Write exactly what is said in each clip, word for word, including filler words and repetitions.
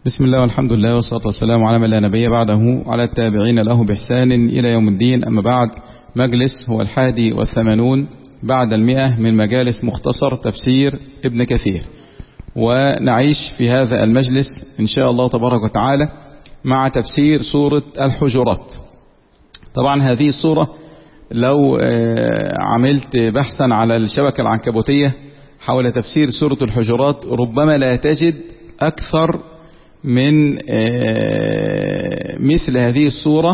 بسم الله والحمد لله والصلاة والسلام على من لا نبي بعده على التابعين له بإحسان إلى يوم الدين. أما بعد، مجلس هو الحادي والثمانون بعد المئة من مجالس مختصر تفسير ابن كثير، ونعيش في هذا المجلس إن شاء الله تبارك وتعالى مع تفسير سورة الحجرات. طبعا هذه السورة لو عملت بحثا على الشبكة العنكبوتية حول تفسير سورة الحجرات ربما لا تجد أكثر من مثل هذه السورة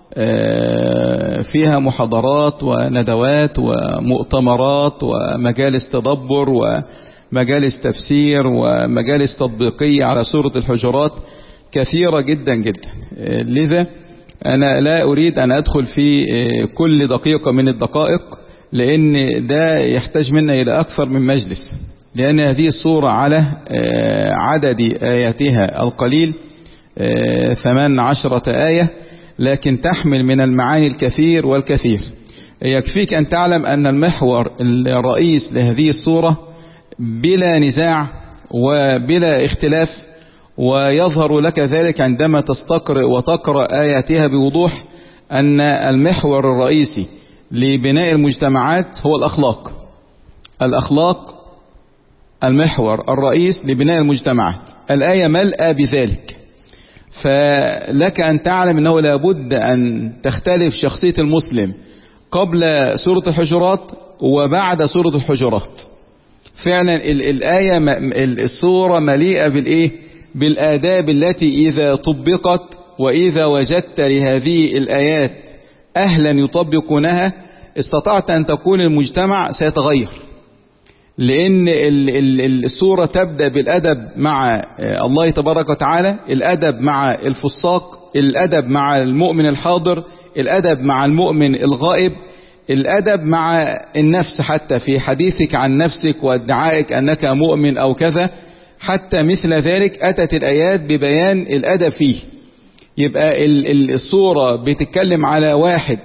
فيها محاضرات وندوات ومؤتمرات ومجالس تدبر ومجالس تفسير ومجالس تطبيقية على سورة الحجرات كثيرة جدا جدا. لذا أنا لا أريد أن أدخل في كل دقيقة من الدقائق، لأن ده يحتاج منا إلى أكثر من مجلس، لأن هذه السورة على عدد آياتها القليل ثمان عشرة آية، لكن تحمل من المعاني الكثير والكثير. يكفيك أن تعلم أن المحور الرئيس لهذه السورة بلا نزاع وبلا اختلاف، ويظهر لك ذلك عندما تستقرئ وتقرأ آياتها بوضوح، أن المحور الرئيسي لبناء المجتمعات هو الأخلاق. الأخلاق المحور الرئيس لبناء المجتمعات. الآية ملأى بذلك، فلك أن تعلم أنه لابد أن تختلف شخصية المسلم قبل سورة الحجرات وبعد سورة الحجرات. فعلا الآية السورة مليئة بالإيه؟ بالآداب التي إذا طبقت وإذا وجدت لهذه الآيات أهلا يطبقونها استطعت أن تكون المجتمع سيتغير، لأن السورة تبدأ بالأدب مع الله تبارك وتعالى، الأدب مع الفساق، الأدب مع المؤمن الحاضر، الأدب مع المؤمن الغائب، الأدب مع النفس حتى في حديثك عن نفسك وادعائك أنك مؤمن أو كذا، حتى مثل ذلك أتت الآيات ببيان الأدب فيه. يبقى السورة بتتكلم على واحد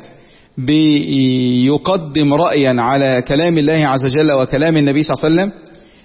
بيقدم رأيا على كلام الله عز وجل وكلام النبي صلى الله عليه وسلم.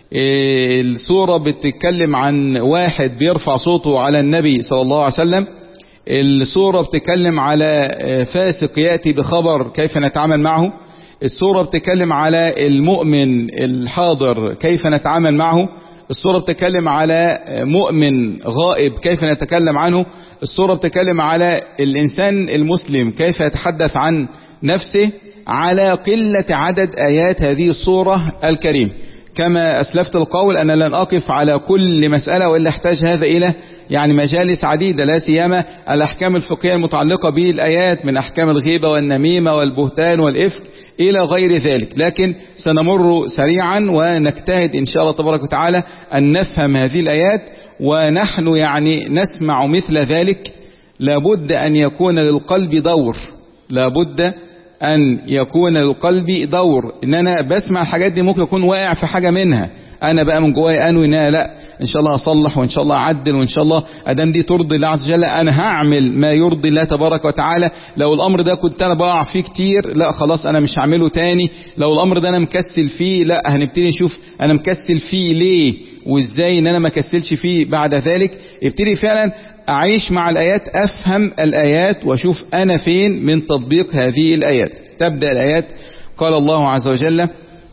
السورة بتتكلم عن واحد بيرفع صوته على النبي صلى الله عليه وسلم. السورة بتتكلم على فاسق يأتي بخبر كيف نتعامل معه. السورة بتتكلم على المؤمن الحاضر كيف نتعامل معه. السورة بتتكلم على مؤمن غائب كيف نتكلم عنه. السورة بتتكلم على الإنسان المسلم كيف يتحدث عن نفسه، على قلة عدد آيات هذه السورة الكريم. كما أسلفت القول أنا لن أقف على كل مسألة، وإلا احتاج هذا إلى يعني مجالس عديدة، لا سيما الأحكام الفقهية المتعلقة بالآيات من أحكام الغيبة والنميمة والبهتان والإفك إلى غير ذلك. لكن سنمر سريعا ونجتهد إن شاء الله تبارك وتعالى أن نفهم هذه الآيات، ونحن يعني نسمع مثل ذلك. لابد أن يكون للقلب دور، لابد أن يكون للقلب دور. إن أنا بسمع الحاجات دي ممكن يكون واقع في حاجة منها، أنا بقى من جوايا أنوي إن لا إن شاء الله أصلح وإن شاء الله أعدل وإن شاء الله أدام دي ترضي الله عز وجل أنا هعمل ما يرضي الله تبارك وتعالى. لو الأمر ده كنت أنا بقع فيه كتير، لا خلاص أنا مش هعمله تاني. لو الأمر ده أنا مكسل فيه، لا هنبتدي نشوف أنا مكسل فيه ليه وإزاي إن أنا ما كسلش فيه بعد ذلك. ابتدي فعلا أعيش مع الآيات، أفهم الآيات وأشوف أنا فين من تطبيق هذه الآيات. تبدأ الآيات قال الله عز وجل: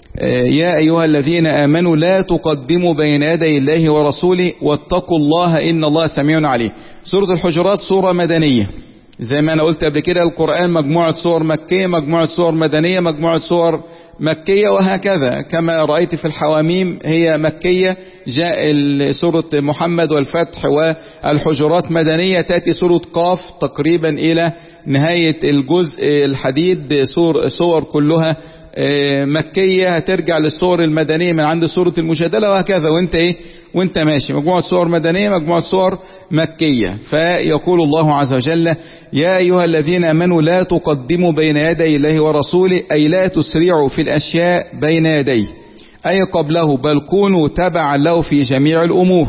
يا أيها الذين آمنوا لا تقدموا بين يدي الله ورسوله واتقوا الله إن الله سميع عليم. سورة الحجرات سورة مدنية، زي ما أنا قلت قبل كده. القرآن مجموعة سور مكية، مجموعة سور مدنية، مجموعة سور مكية، وهكذا. كما رأيت في الحواميم هي مكية، جاء سورة محمد والفتح والحجرات مدنية، تأتي سورة قاف تقريبا إلى نهاية الجزء الحديد سور, سور كلها مكية، هترجع للسور المدنية من عند سورة المجادلة، وهكذا. وانت ايه وانت ماشي مجموعة سور مدنية مجموعة سور مكية. فيقول الله عز وجل: يا أيها الذين آمنوا لا تقدموا بين يدي الله ورسوله، أي لا تسرعوا في الأشياء بين يديه أي قبله، بل كونوا تبعا له في جميع الأمور.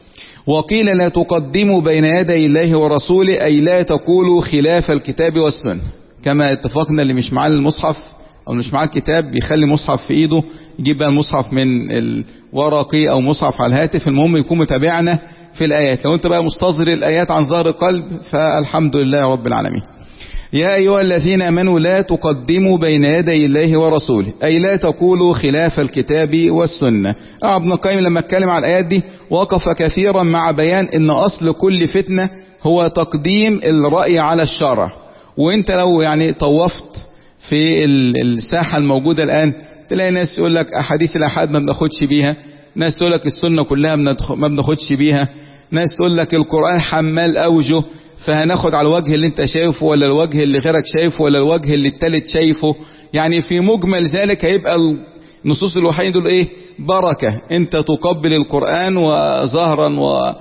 وقيل لا تقدموا بين يدي الله ورسوله أي لا تقولوا خلاف الكتاب والسنة. كما اتفقنا اللي مش معاه المصحف أو مش معاه الكتاب بيخلي مصحف في إيده، يجيب بقى المصحف من الورقي أو مصحف على الهاتف، المهم يكون متابعنا في الآيات. لو أنت بقى مستظهر الآيات عن ظهر قلب فالحمد لله رب العالمين. يا أيها الذين آمنوا لا تقدموا بين يدي الله ورسوله، أي لا تقولوا خلاف الكتاب والسنة. ابن القيم لما اتكلم على الآيات دي وقف كثيرا مع بيان ان أصل كل فتنة هو تقديم الرأي على الشرع. وانت لو يعني طوفت في الساحة الموجودة الآن تلاقي ناس يقول لك أحاديث الأحاد ما بناخدش بيها، ناس تقول لك السنة كلها ما بناخدش بيها، ناس تقول لك القرآن حمال أوجه فهناخد على الوجه اللي انت شايفه ولا الوجه اللي غيرك شايفه ولا الوجه اللي التالت شايفه. يعني في مجمل ذلك هيبقى النصوص الوحيين دول ايه؟ بركة، انت تقبل القرآن وظهرا و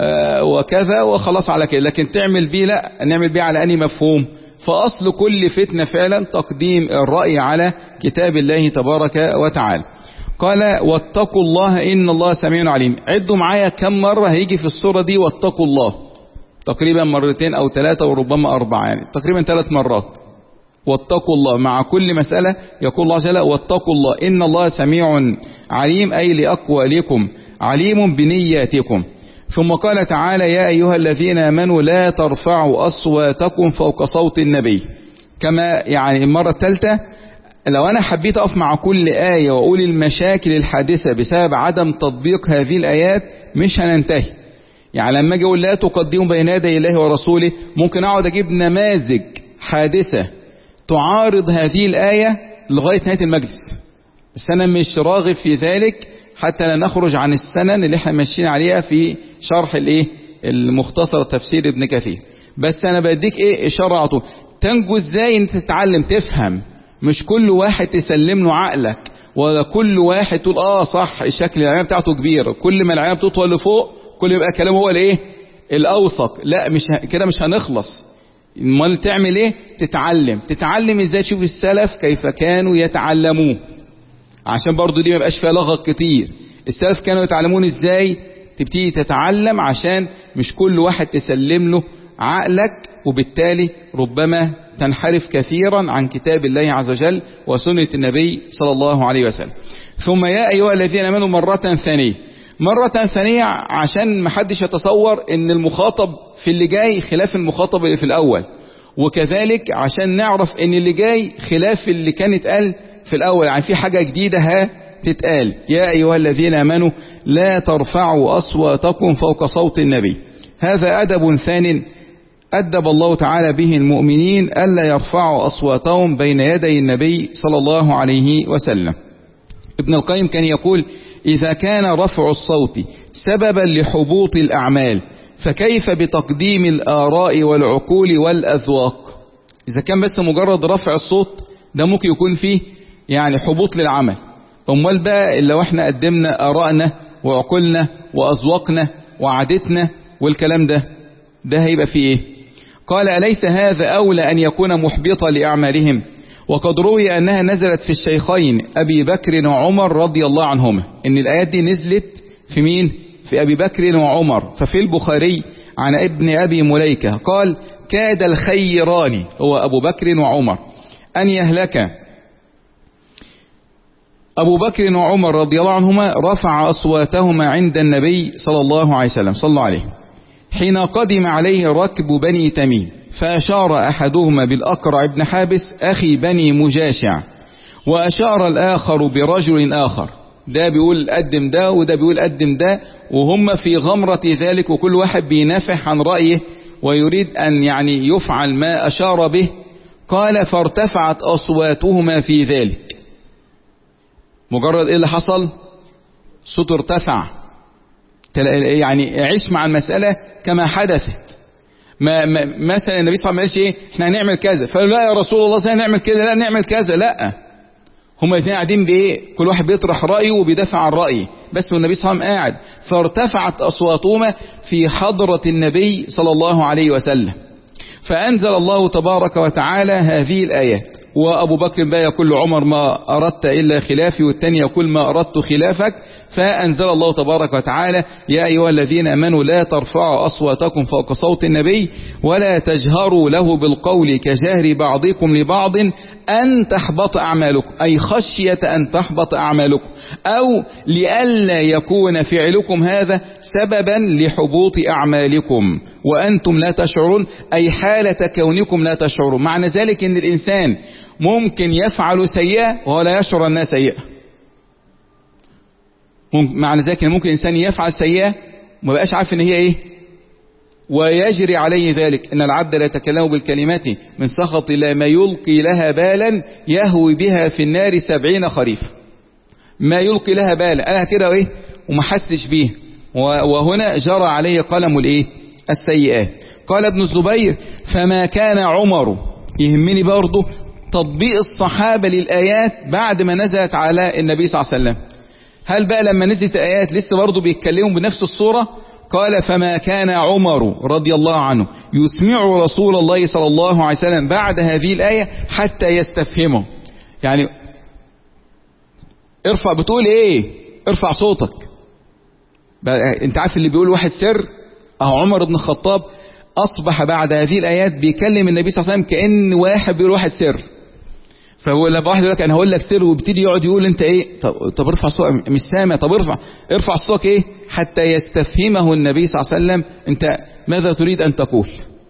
وكذا وخلاص على كده، لكن تعمل بيه لا، نعمل بيه على أني مفهوم. فأصل كل فتنة فعلا تقديم الرأي على كتاب الله تبارك وتعالى. قال واتقوا الله إن الله سميع عليم. عدوا معايا كم مرة هيجي في السورة دي واتقوا الله؟ تقريبا مرتين أو ثلاثة وربما أربعة، يعني تقريبا ثلاث مرات. واتقوا الله، مع كل مسألة يقول الله جل واتقوا الله إن الله سميع عليم، أي لأقوالكم عليم بنياتكم. ثم قال تعالى يا أيها الذين آمنوا لا ترفعوا أصواتكم فوق صوت النبي. كما يعني المرة الثالثة لو أنا حبيت أقف مع كل آية وأقول المشاكل الحادثة بسبب عدم تطبيق هذه الآيات مش هننتهي. يعني لما أجي أقول لا تقدموا بين يدي الله ورسوله ممكن أقعد أجيب نماذج حادثة تعارض هذه الآية لغاية نهاية المجلس، بس أنا مش راغب في ذلك حتى لا نخرج عن السنن اللي احنا ماشيين عليها في شرح الايه المختصر تفسير ابن كثير. بس انا بديك ايه اشاره على طول تنجو ازاي انت تتعلم تفهم، مش كل واحد تسلم له عقلك ولا كل واحد تقول اه صح الشكل العينه بتاعته كبيره، كل ما العينه بتطول لفوق كل يبقى كلامه هو الايه الاوثق. لا مش ه... كده مش هنخلص. امال تعمل ايه؟ تتعلم تتعلم ازاي، تشوف السلف كيف كانوا يتعلمون، عشان برضو دي ما يبقاش فيها لغط كتير. السلف كانوا يتعلمون ازاي، تبتدي تتعلم عشان مش كل واحد تسلم له عقلك، وبالتالي ربما تنحرف كثيرا عن كتاب الله عز وجل وسنة النبي صلى الله عليه وسلم. ثم يا أيها الذين آمنوا مرة ثانية. مرة ثانية عشان ما حدش يتصور ان المخاطب في اللي جاي خلاف المخاطب اللي في الأول، وكذلك عشان نعرف ان اللي جاي خلاف اللي كان اتقال في الأول، يعني في حاجة جديدة ها تتقال. يا أيها الذين آمنوا لا ترفعوا أصواتكم فوق صوت النبي. هذا أدب ثان أدب الله تعالى به المؤمنين ألا يرفعوا أصواتهم بين يدي النبي صلى الله عليه وسلم. ابن القيم كان يقول إذا كان رفع الصوت سببا لحبوط الأعمال فكيف بتقديم الآراء والعقول والأذواق؟ إذا كان بس مجرد رفع الصوت ده ممكن يكون فيه يعني حبوط للعمل، امال بقى لو احنا قدمنا آرائنا وعقولنا وأذواقنا وعادتنا والكلام ده ده هيبقى فيه ايه؟ قال أليس هذا أولى أن يكون محبطا لأعمالهم؟ وقد روي أنها نزلت في الشيخين أبي بكر وعمر رضي الله عنهما. إن الآيات دي نزلت في مين؟ في أبي بكر وعمر. ففي البخاري عن ابن أبي مليكة قال كاد الخيران هو أبو بكر وعمر أن يهلك. أبو بكر وعمر رضي الله عنهما رفع أصواتهما عند النبي صلى الله عليه وسلم صلى الله عليه حين قدم عليه ركب بني تميم، فأشار أحدهما بالأقرع بن حابس أخي بني مجاشع، وأشار الآخر برجل آخر. ده بيقول قدم ده وده بيقول قدم ده، وهم في غمرة ذلك وكل واحد بينافح عن رأيه ويريد أن يعني يفعل ما أشار به. قال فارتفعت أصواتهما في ذلك. مجرد ايه اللي حصل؟ صوت ارتفع، يعني عيش مع المسألة كما حدثت. ما, ما مثلا النبي صلى الله عليه وسلم ايه احنا هنعمل كذا، فقالوا لا يا رسول الله هنعمل كذا، لا نعمل كذا، لا هما الاثنين قاعدين بايه؟ كل واحد بيطرح رأيه وبيدافع عن رأيه، بس والنبي صلى الله عليه وسلم قاعد. فارتفعت أصواتهما في حضرة النبي صلى الله عليه وسلم، فأنزل الله تبارك وتعالى هذه الآيات. وأبو بكر بقى يقول لعمر ما أردت إلا خلافي، والتاني يقول ما أردت خلافك، فأنزل الله تبارك وتعالى يا أيها الذين آمنوا لا ترفعوا أصواتكم فوق صوت النبي ولا تجهروا له بالقول كجهر بعضكم لبعض أن تحبط أعمالكم، أي خشية أن تحبط أعمالكم، أو لئلا يكون فعلكم هذا سببا لحبوط أعمالكم وأنتم لا تشعرون، أي حالة كونكم لا تشعرون. معنى ذلك أن الإنسان ممكن يفعل سيئة ولا يشعر أنها سيئة. معنى ذلك ممكن الإنسان يفعل سيئة وما بقاش عارف ان هي ايه ويجري عليه ذلك. ان العبد لا يتكلم بالكلمات من سخط الله ما يلقي لها بالا يهوي بها في النار سبعين خريف. ما يلقي لها بالا انا كده ايه وما حسش بيه، وهنا جرى عليه قلم الايه السيئات. قال ابن الزبير فما كان عمر، يهمني برضه تطبيق الصحابة للآيات بعد ما نزلت على النبي صلى الله عليه وسلم. هل بقى لما نزلت آيات لسه برضه بيتكلموا بنفس الصورة؟ قال فما كان عمر رضي الله عنه يسمع رسول الله صلى الله عليه وسلم بعد هذه الآية حتى يستفهمه. يعني ارفع، بتقول ايه؟ ارفع صوتك. انت عارف اللي بيقول واحد سر؟ اهو عمر بن الخطاب اصبح بعد هذه الآيات بيكلم النبي صلى الله عليه وسلم كأن واحد بيقول واحد سر. فهو لما واحد يقول لك انا هقول لك سر وبيبتدي يقعد يقول انت ايه؟ طب, طب ارفع صوتك، مش سامع، طب ارفع ارفع صوتك ايه؟ حتى يستفهمه النبي صلى الله عليه وسلم انت ماذا تريد ان تقول.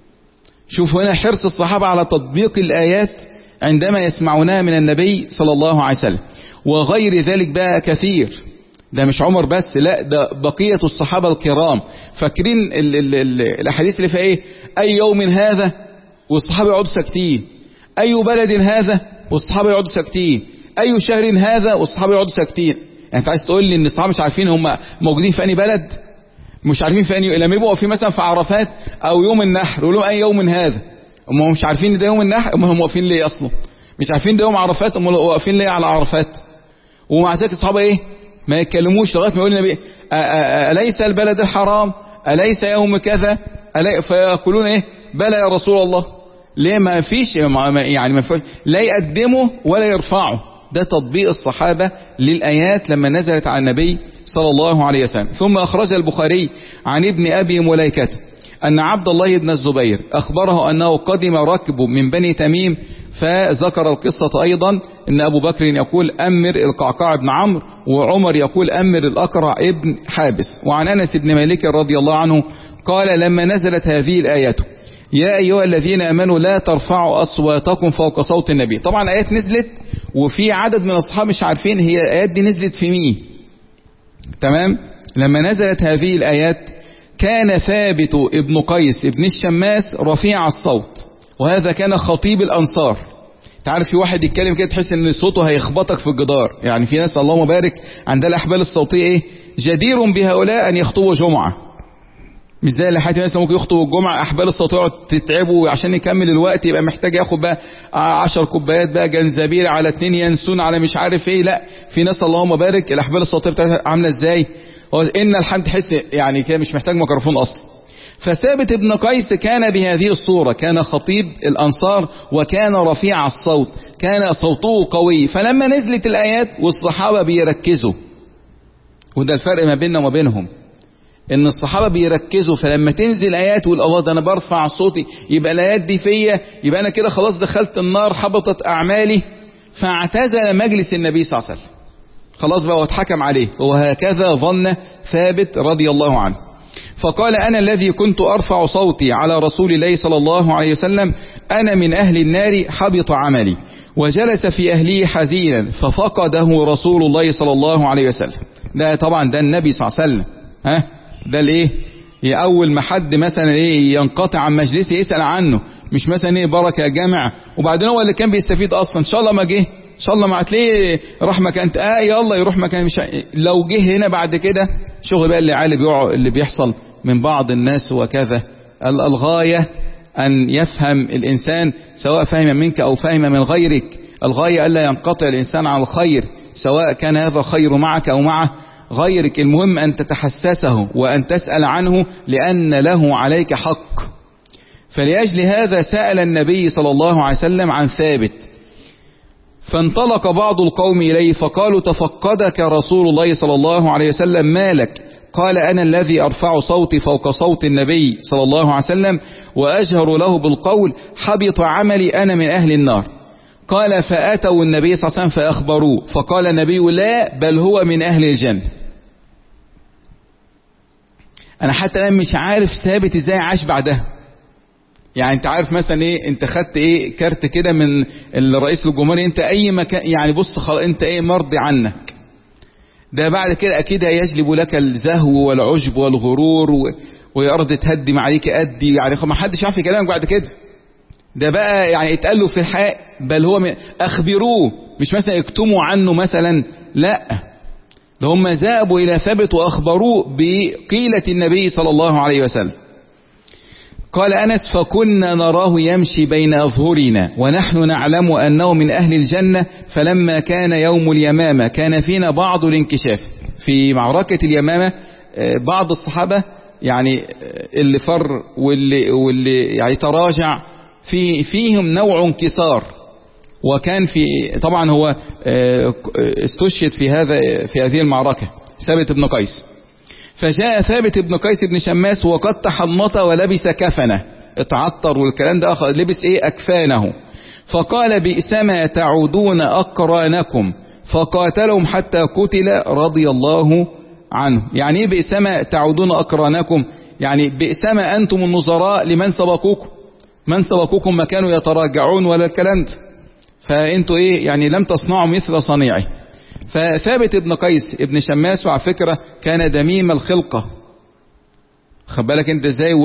شوف هنا حرص الصحابة على تطبيق الآيات عندما يسمعونها من النبي صلى الله عليه وسلم. وغير ذلك بقى كثير، ده مش عمر بس، لا ده بقية الصحابة الكرام. فاكرين ال ال ال الاحاديث اللي فيها ايه؟ اي يوم هذا والصحابة يقعدوا ساكتين، اي بلد هذا والصحابة يقعدوا ساكتين، اي شهر هذا والصحابة يقعدوا ساكتين. يعني انت عايز تقول لي ان الصحابة مش عارفين هم موجودين في انهي بلد؟ مش عارفين في انهي، لما يبقوا في مثلا في عرفات او يوم النحر يقولوا لهم اي يوم هذا، هم مش عارفين ده يوم النحر، هم واقفين ليه اصلا؟ مش عارفين ده يوم عرفات، هم واقفين ليه على عرفات؟ ومع ذلك الصحابة ايه؟ ما يتكلموش لغايه ما يقول النبي اليس البلد الحرام؟ اليس يوم كذا؟ فيقولون ايه؟ بلى يا رسول الله. ليه ما فيش يعني ما فيش لا يقدموا ولا يرفعوا؟ ده تطبيق الصحابة للآيات لما نزلت على النبي صلى الله عليه وسلم. ثم أخرج البخاري عن ابن أبي مليكة أن عبد الله بن الزبير أخبره أنه قدم ركب من بني تميم، فذكر القصة أيضا أن أبو بكر يقول أمر القعقاع بن عمرو، وعمر يقول أمر الأقرع ابن حابس. وعن أنس بن مالك رضي الله عنه قال لما نزلت هذه الآيات يا أيها الذين آمنوا لا ترفعوا أصواتكم فوق صوت النبي. طبعا آيات نزلت وفي عدد من الأصحاب مش عارفين هي الآيات دي نزلت في مين. تمام؟ لما نزلت هذه الآيات كان ثابت ابن قيس ابن الشماس رفيع الصوت، وهذا كان خطيب الأنصار. تعرف في واحد يتكلم كده تحس ان صوته هيخبطك في الجدار. يعني في ناس اللهم بارك عندها الأحبال الصوتية ايه؟ جدير بهؤلاء أن يخطبوا جمعة. مش زي اللي حياتي مثلا ممكن يخطبوا الجمعة أحبال الصوتية تتعبوا عشان يكمل الوقت، يبقى محتاج ياخد بقى عشر كوبايات بقى جنزبيل على اتنين ينسون على مش عارف ايه. لا، في ناس اللهم بارك الأحبال الصوتية بتاعتها عاملة ازاي؟ هو ان الحمد تحس يعني كده مش محتاج ميكروفون اصلا. فثابت ابن قيس كان بهذه الصورة، كان خطيب الأنصار وكان رفيع الصوت، كان صوته قوي. فلما نزلت الآيات والصحابة بيركزوا، وده الفرق ما بيننا وما بينهم، ان الصحابة بيركزوا. فلما تنزل آيات والله ده انا برفع صوتي يبقى الآيات دي فيا، يبقى انا كده خلاص دخلت النار حبطت أعمالي. فاعتزل مجلس النبي صلى الله عليه وسلم، خلاص بقى واتحكم عليه. وهكذا ظن ثابت رضي الله عنه. فقال أنا الذي كنت أرفع صوتي على رسول الله صلى الله عليه وسلم أنا من أهل النار حبط عملي. وجلس في أهله حزينا ففقده رسول الله صلى الله عليه وسلم. ده طبعا ده النبي صلى الله عليه وسلم. ها ده الايه؟ أول ما حد مثلا ايه ينقطع عن مجلسه يسأل عنه، مش مثلا ايه بركة يا جامع، وبعدين هو اللي كان بيستفيد أصلا. إن شاء الله ما جه، ان شاء الله ما هتلاقيه راح مكان اه يلا يروح مكان مش لو جه هنا بعد كده شغل بقى اللي عالي بيقع اللي بيحصل من بعض الناس وكذا. الغاية ان يفهم الانسان سواء فهم منك او فهم من غيرك، الغاية الا ينقطع الانسان عن الخير سواء كان هذا خير معك او مع غيرك. المهم ان تتحسسه وان تسأل عنه لان له عليك حق. فلأجل هذا سأل النبي صلى الله عليه وسلم عن ثابت، فانطلق بعض القوم إليه فقالوا تفقدك رسول الله صلى الله عليه وسلم، ما لك؟ قال أنا الذي أرفع صوتي فوق صوت النبي صلى الله عليه وسلم وأجهر له بالقول، حبط عملي، أنا من أهل النار. قال فأتوا النبي صلى الله عليه وسلم فأخبروه، فقال النبي لا، بل هو من أهل الجنة. أنا حتى الآن مش عارف ثابت إزاي عاش بعدها. يعني انت عارف مثلا ايه، انت خدت ايه كارت كده من الرئيس الجمهوري، انت اي مكان يعني بص خلاص انت ايه مرضي عنك. ده بعد كده اكيد هيجلب لك الزهو والعجب والغرور و... ويا ارض تهدم عليك ادي، يعني ما حدش عارف يكلمك بعد كده. ده بقى يعني اتقال له في الحق، بل هو م... اخبروه، مش مثلا اكتموا عنه مثلا، لا، ده هم ذهبوا الى ثابت واخبروه بقيلة النبي صلى الله عليه وسلم. قال أنس فكنا نراه يمشي بين أظهرنا ونحن نعلم أنه من أهل الجنة، فلما كان يوم اليمامة كان فينا بعض الانكشاف. في معركة اليمامة بعض الصحابة يعني اللي فر واللي, واللي يعني تراجع في فيهم نوع انكسار، وكان في طبعا هو استشهد في هذا في هذه المعركة ثابت بن قيس. فجاء ثابت بن قيس بن شماس وقد تحنط ولبس كفنه، اتعطر والكلام ده، لبس ايه اكفانه، فقال بئسما تعودون اقرانكم، فقاتلهم حتى قتل رضي الله عنه. يعني ايه بئسما تعودون اقرانكم؟ يعني بئسما انتم النظراء لمن سبقوكم، من سبقوكم ما كانوا يتراجعون ولا الكلام ده، فانتوا ايه يعني لم تصنعوا مثل صنيعه. فثابت ابن قيس ابن شماس وعلى فكرة كان دميم الخلقة، خد بالك انت ازاي،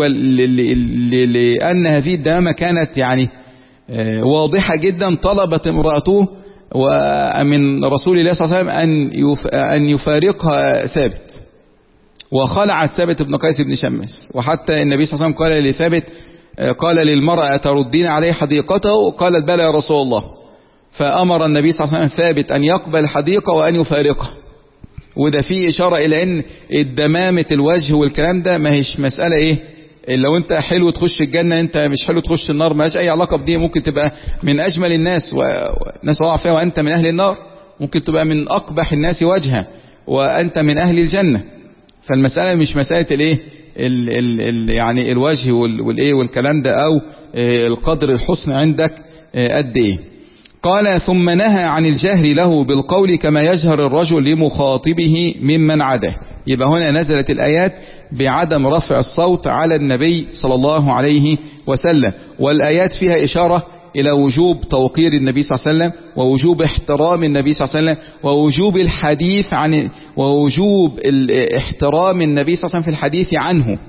لأن هذه الدمامة كانت يعني واضحة جدا. طلبت امرأته ومن رسول الله صلى الله عليه وسلم أن يفارقها ثابت، وخلعت ثابت ابن قيس ابن شماس. وحتى النبي صلى الله عليه وسلم قال لثابت، قال للمرأة تردين عليه حديقته؟ قالت بلى يا رسول الله. فأمر النبي صلى الله عليه وسلم ثابت أن يقبل الحديقة وأن يفارقها. وده فيه إشارة إلى أن الدمامة الوجه والكلام ده ما هيش مسألة إيه، لو أنت حلو تخش الجنة أنت مش حلو تخش النار، ما هيش أي علاقة بدي. ممكن تبقى من أجمل الناس وناس الله فيها وأنت من أهل النار، ممكن تبقى من أقبح الناس وجها وأنت من أهل الجنة. فالمسألة مش مسألة الإيه ال ال ال يعني الوجه والإيه والكلام ده، أو القدر الحسن عندك قد إيه. قال ثم نهى عن الجهر له بالقول كما يجهر الرجل لمخاطبه ممن عده. يبقى هنا نزلت الآيات بعدم رفع الصوت على النبي صلى الله عليه وسلم، والآيات فيها إشارة إلى وجوب توقير النبي صلى الله عليه وسلم، ووجوب احترام النبي صلى الله عليه وسلم، ووجوب الحديث عن ووجوب احترام النبي صلى الله عليه وسلم في الحديث عنه.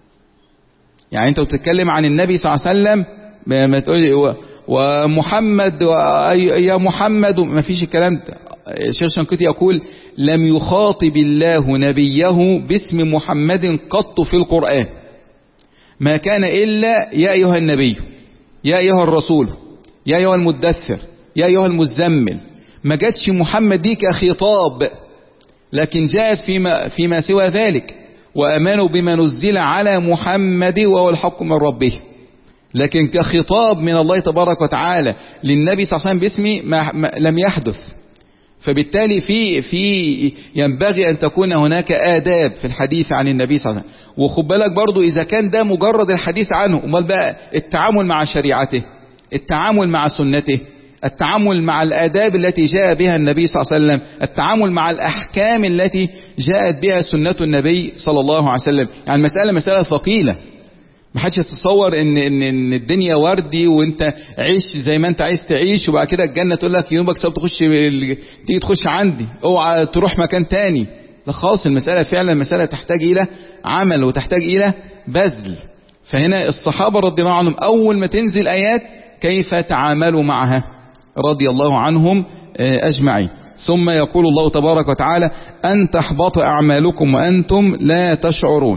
يعني أنت بتتكلم عن النبي صلى الله عليه وسلم ما تقول ومحمد يا محمد، ما فيش الكلام ده. الشيخ شنقيطي يقول لم يخاطب الله نبيه باسم محمد قط في القرآن، ما كان إلا يا أيها النبي، يا أيها الرسول، يا أيها المدثر، يا أيها المزمل. ما جاتش محمد دي كخطاب، لكن جاءت فيما, فيما سوى ذلك، وأمنوا بما نزل على محمد وهو الحق من ربه. لكن كخطاب من الله تبارك وتعالى للنبي صلى الله عليه وسلم باسمه ما ما لم يحدث. فبالتالي في في ينبغي أن تكون هناك آداب في الحديث عن النبي صلى الله عليه وسلم. وخد بالك برضو إذا كان ده مجرد الحديث عنه، امال بقى التعامل مع شريعته، التعامل مع سنته، التعامل مع الآداب التي جاء بها النبي صلى الله عليه وسلم، التعامل مع الأحكام التي جاءت بها سنة النبي صلى الله عليه وسلم. يعني المسألة مسألة ثقيلة، ما حدش يتصور ان ان ان الدنيا وردي وانت عيش زي ما انت عايز تعيش، وبعد كده الجنه تقول لك يومك سبت تخش تيجي تخش عندي، اوعى تروح مكان تاني. لا خالص، المساله فعلا مساله تحتاج الى عمل وتحتاج الى بذل. فهنا الصحابه رضي الله عنهم اول ما تنزل ايات كيف تعاملوا معها رضي الله عنهم اجمعين. ثم يقول الله تبارك وتعالى ان تحبط اعمالكم وانتم لا تشعرون.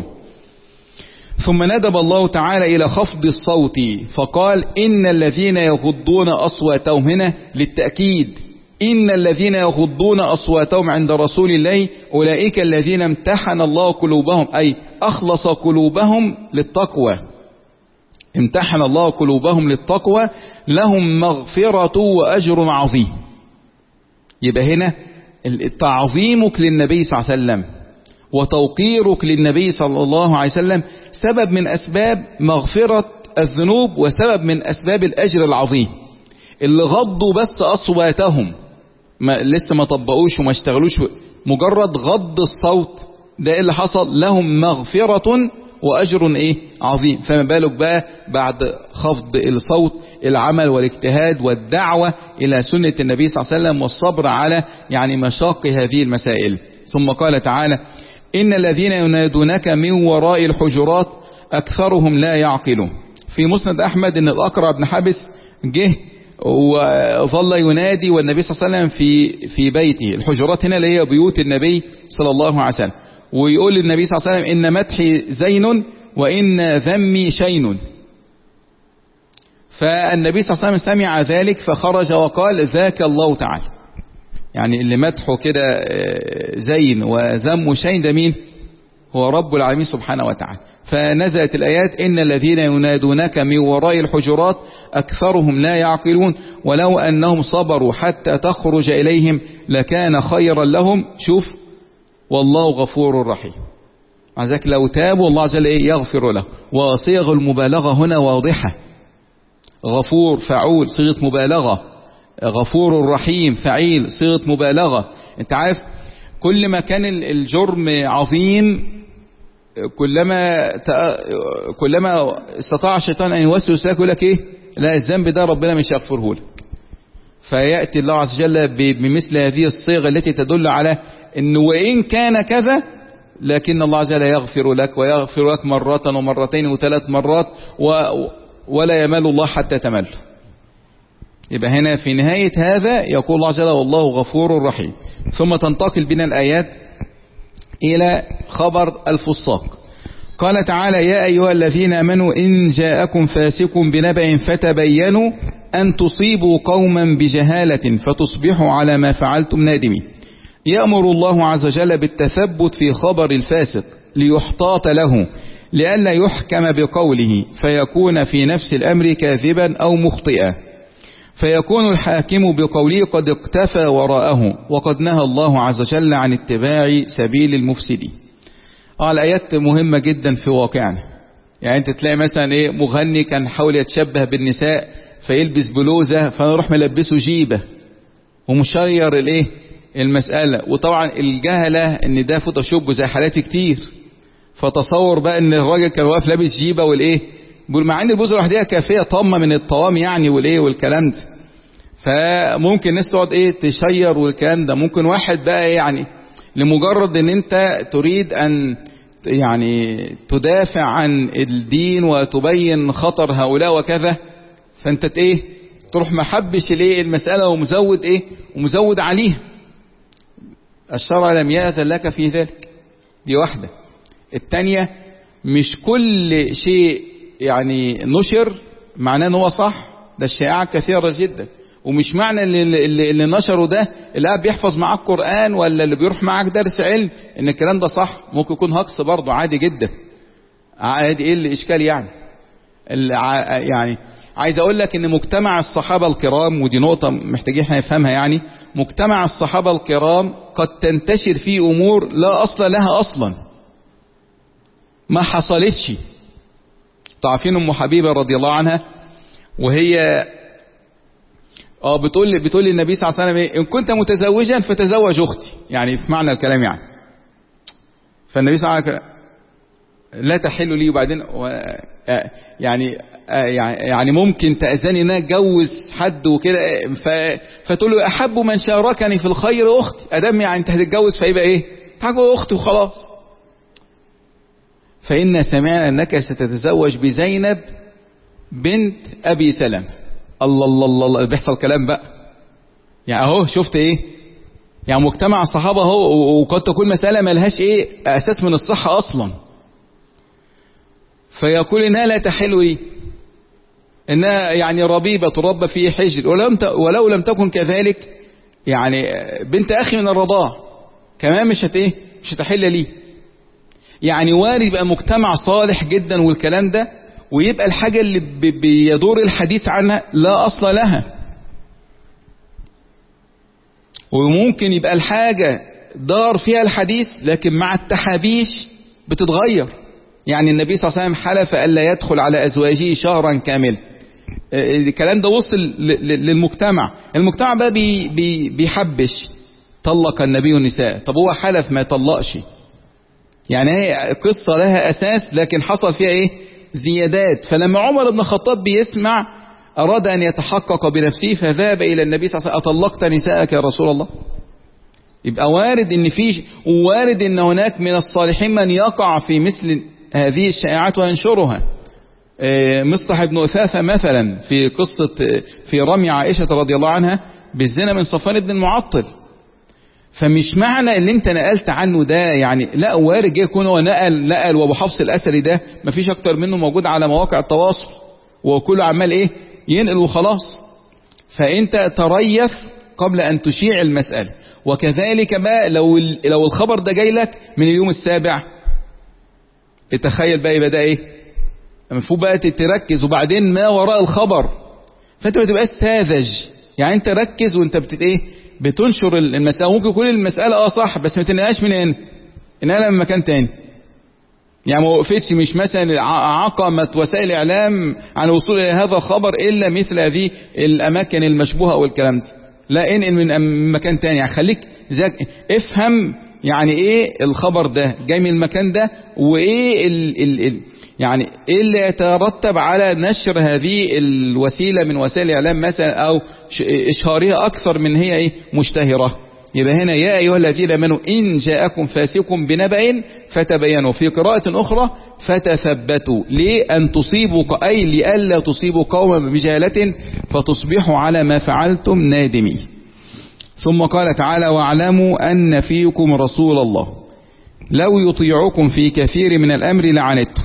ثم ندب الله تعالى إلى خفض الصوت فقال إن الذين يغضون أصواتهم، هنا للتأكيد، إن الذين يغضون أصواتهم عند رسول الله أولئك الذين امتحن الله قلوبهم، أي أخلص قلوبهم للتقوى، امتحن الله قلوبهم للتقوى، لهم مغفرة وأجر عظيم. يبقى هنا تعظيمك للنبي صلى الله عليه وسلم وتوقيرك للنبي صلى الله عليه وسلم سبب من أسباب مغفرة الذنوب وسبب من أسباب الأجر العظيم. اللي غضوا بس أصواتهم، ما لسه ما طبقوش وما اشتغلوش، مجرد غض الصوت ده اللي حصل لهم مغفرة وأجر إيه عظيم. فما بالك بقى بعد خفض الصوت العمل والاجتهاد والدعوة إلى سنة النبي صلى الله عليه وسلم والصبر على يعني مشاق هذه المسائل. ثم قال تعالى: إن الذين ينادونك من وراء الحجرات أكثرهم لا يعقلون. في مسند أحمد إن الأقرع بن حابس جه وظل ينادي والنبي صلى الله عليه وسلم في في بيته. الحجرات هنا اللي هي بيوت النبي صلى الله عليه وسلم، ويقول للنبي صلى الله عليه وسلم: إن مدحي زين وإن ذمي شين. فالنبي صلى الله عليه وسلم سمع ذلك فخرج وقال: ذاك الله تعالى. يعني اللي مدحه كده زين وذم شين ده مين؟ هو رب العالمين سبحانه وتعالى. فنزلت الآيات: إن الذين ينادونك من وراء الحجرات أكثرهم لا يعقلون ولو أنهم صبروا حتى تخرج إليهم لكان خيرا لهم. شوف، والله غفور رحيم. عزك لو تابوا الله عز وجل يغفر له. وصيغ المبالغة هنا واضحة: غفور فعول صيغة مبالغة، غفور رحيم فعيل صيغة مبالغة. انت عارف كل ما كان الجرم عظيم كلما كلما استطاع الشيطان ان يوسوس لك يقول لك ايه؟ لا، الذنب ده ربنا مش يغفره لك. فياتي الله عز وجل بمثل هذه الصيغه التي تدل على انه وان كان كذا لكن الله عز وجل يغفر لك، ويغفر لك مرة ومرتين وثلاث مرات، ولا يمل الله حتى تمل. يبقى هنا في نهاية هذا يقول الله عز وجل: والله غفور رحيم. ثم تنتقل بنا الآيات إلى خبر الفساق. قال تعالى: يا أيها الذين آمنوا إن جاءكم فاسق بنبأ فتبينوا أن تصيبوا قوما بجهالة فتصبحوا على ما فعلتم نادمين. يأمر الله عز وجل بالتثبت في خبر الفاسق ليحتاط له لئلا يحكم بقوله فيكون في نفس الأمر كاذبا أو مخطئا، فيكون الحاكم بقوله قد اقتفى وراءه، وقد نهى الله عز وجل عن اتباع سبيل المفسدين. اه الآيات مهمة جدا في واقعنا. يعني انت تلاقي مثلا ايه مغني كان حاول يتشبه بالنساء فيلبس بلوزة فنروح ملبسه جيبة ومشير الايه المسألة. وطبعا الجهلة ان ده فوتوشوب زي حالاتي كتير، فتصور بقى ان الراجل كان واقف لابس جيبة والايه بيقول مع ان البوزة لوحدها كافية طامة من الطوام يعني والايه والكلام ده. فممكن الناس تقعد ايه تشير والكلام ده. ممكن واحد بقى يعني لمجرد ان انت تريد ان يعني تدافع عن الدين وتبين خطر هؤلاء وكذا، فانت ايه تروح محبش الايه المسألة ومزود ايه ومزود عليها. الشرع لم يأذن لك في ذلك. دي واحدة. التانية مش كل شيء يعني نشر معناه ان هو صح. ده الشائعات كثيرة جدا، ومش معنى اللي, اللي, اللي نشره ده اللي قاعد بيحفظ معاك قرآن ولا اللي بيروح معاك درس علم ان الكلام ده صح. ممكن يكون هكس برضه عادي جدا عادي. ايه الاشكال يعني؟ يعني عايز اقول لك ان مجتمع الصحابة الكرام، ودي نقطة محتاجين احنا نفهمها، يعني مجتمع الصحابة الكرام قد تنتشر فيه امور لا اصل لها اصلا، ما حصلتش. تعرفين ام حبيبة رضي الله عنها وهي اه بتقول بتقول للنبي صلى الله عليه وسلم ايه؟ ان كنت متزوجا فتزوج اختي، يعني في معنى الكلام يعني. فالنبي صلى الله عليه وسلم لا تحل لي، وبعدين يعني يعني ممكن تأذني ان انا اتجوز حد وكده، فتقول له احب من شاركني في الخير اختي. ادام يعني انت هتتجوز فيبقى ايه؟ تحجب اختي وخلاص. فإن سمعنا انك ستتزوج بزينب بنت ابي سلمة. الله الله الله, الله بيحصل كلام بقى. يعني اهو شفت ايه؟ يعني مجتمع الصحابة اهو، وقد تكون مسألة ملهاش ايه اساس من الصحة اصلا. فيقول انها لا تحل لي، انها يعني ربيبة تربى في حجر، ولم ولو لم تكن كذلك يعني بنت اخي من الرضاع كمان مش هت ايه مش هتحل لي. يعني وارد يبقى مجتمع صالح جدا والكلام ده، ويبقى الحاجة اللي بيدور الحديث عنها لا أصل لها. وممكن يبقى الحاجة دار فيها الحديث لكن مع التحابيش بتتغير. يعني النبي صلى الله عليه وسلم حلف ألا يدخل على أزواجه شهرا كامل. الكلام ده وصل للمجتمع، المجتمع بقى بي بي بيحبش طلق النبي النساء. طب هو حلف ما يطلقش، يعني هي قصة لها أساس لكن حصل فيها إيه زيادات. فلما عمر بن الخطاب بيسمع أراد أن يتحقق بنفسه فذهب إلى النبي صلى الله عليه وسلم: أطلقت نساءك يا رسول الله؟ يبقى وارد إن فيه، وارد إن هناك من الصالحين من يقع في مثل هذه الشائعات وينشرها. مصطح بن أثاثة مثلا في قصة في رمي عائشة رضي الله عنها بالزنا من صفوان بن المعطل. فمش معنى اللي انت نقلت عنه ده يعني لا، وارد يكون هو نقل نقل وابو حفص الأثري ده مفيش اكتر منه موجود على مواقع التواصل وكله عمال ايه ينقل وخلاص. فانت تريث قبل ان تشيع المسألة. وكذلك بقى لو لو الخبر ده جاي لك من اليوم السابع، اتخيل بقى يبقى ده ايه المفروض بقى تركز وبعدين ما وراء الخبر. فانت ما تبقاش ساذج، يعني انت ركز وانت بت ايه بتنشر المسألة. ممكن كل المسألة اه صح بس ما تنقلهاش من هنا، انقلها من مكان تاني. يعني ما وقفتش، مش مثلا عقمت وسائل الاعلام عن الوصول الى هذا الخبر الا مثل هذه الاماكن المشبوهة والكلام ده، لا انقل من مكان تاني. يعني خليك ذاك افهم يعني ايه الخبر ده جاي من المكان ده، وايه ال ال ال يعني ايه اللي يترتب على نشر هذه الوسيلة من وسائل الاعلام مثلا او اشهارها اكثر من هي ايه مشتهرة. يبقى هنا يا ايها الذين امنوا ان جاءكم فاسق بنبأ فتبينوا، في قراءة اخرى فتثبتوا لان تصيبوا اي لئلا تصيبوا قوما بجهالة فتصبحوا على ما فعلتم نادمين. ثم قال تعالى: واعلموا ان فيكم رسول الله لو يطيعكم في كثير من الامر لعنتم.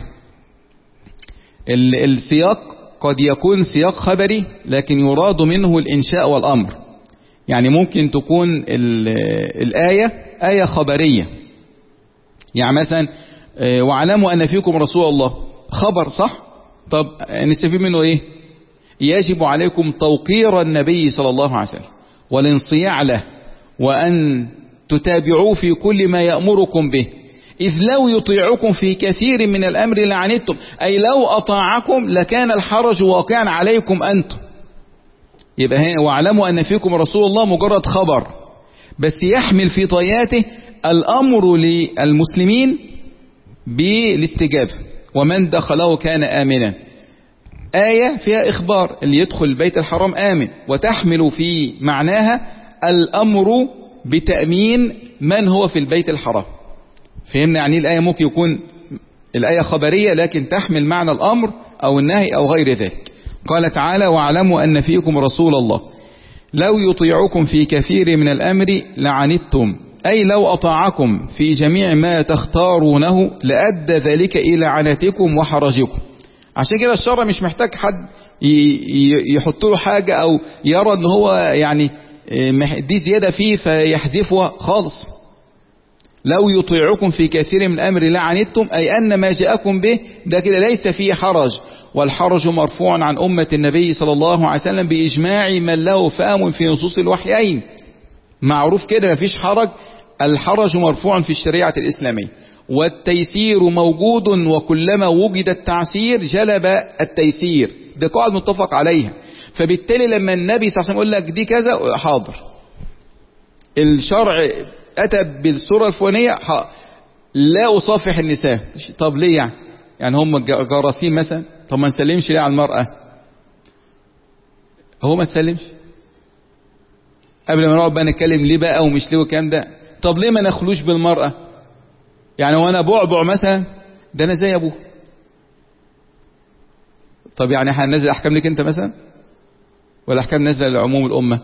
السياق قد يكون سياق خبري لكن يراد منه الإنشاء والأمر. يعني ممكن تكون الآية آية خبرية، يعني مثلا واعلموا أن فيكم رسول الله خبر صح. طب نستفيد منه إيه؟ يجب عليكم توقير النبي صلى الله عليه وسلم والانصياع له وأن تتابعوه في كل ما يأمركم به، إذ لو يطيعكم في كثير من الأمر لعنتم، أي لو أطاعكم لكان الحرج واقعا عليكم أنتم. يبقى هنا واعلموا أن فيكم رسول الله مجرد خبر بس يحمل في طياته الأمر للمسلمين بالاستجابة، ومن دخله كان آمنا. آية فيها إخبار اللي يدخل البيت الحرام آمن، وتحمل في معناها الأمر بتأمين من هو في البيت الحرام. فهمنا يعني الآية ممكن يكون الآية خبرية لكن تحمل معنى الأمر أو النهي أو غير ذلك. قال تعالى: واعلموا أن فيكم رسول الله لو يطيعكم في كثير من الأمر لعنتم، أي لو أطاعكم في جميع ما تختارونه لأدى ذلك إلى عنتكم وحرجكم. عشان كده الشرع مش محتاج حد يحط له حاجة أو يرى أن هو يعني دي زيادة فيه فيحذفها خالص. لو يطيعكم في كثير من الأمر لعنتم، أي أن ما جاءكم به ده كده ليس فيه حرج، والحرج مرفوع عن أمة النبي صلى الله عليه وسلم بإجماع من له فهم في نصوص الوحيين. معروف كده ما فيش حرج، الحرج مرفوع في الشريعة الإسلامية، والتيسير موجود، وكلما وجد التعسير جلب التيسير، ده قاعدة متفق عليها. فبالتالي لما النبي صلى الله عليه وسلم يقول لك دي كذا حاضر، الشرع أتى بالصورة الفلانية لا أصافح النساء. طب ليه يعني؟ يعني هم جراسين مثلا، طب ما نسلمش ليه على المرأة؟ هو ما تسلمش قبل ما نقعد بقى نتكلم ليه بقى ومش ليه والكلام ده. طب ليه ما نخلوش بالمرأة؟ يعني وانا بعبع مثلا ده انا زي ابوه، طب يعني هننزل احكام لك انت مثلا ولا احكام نازله لعموم الامه؟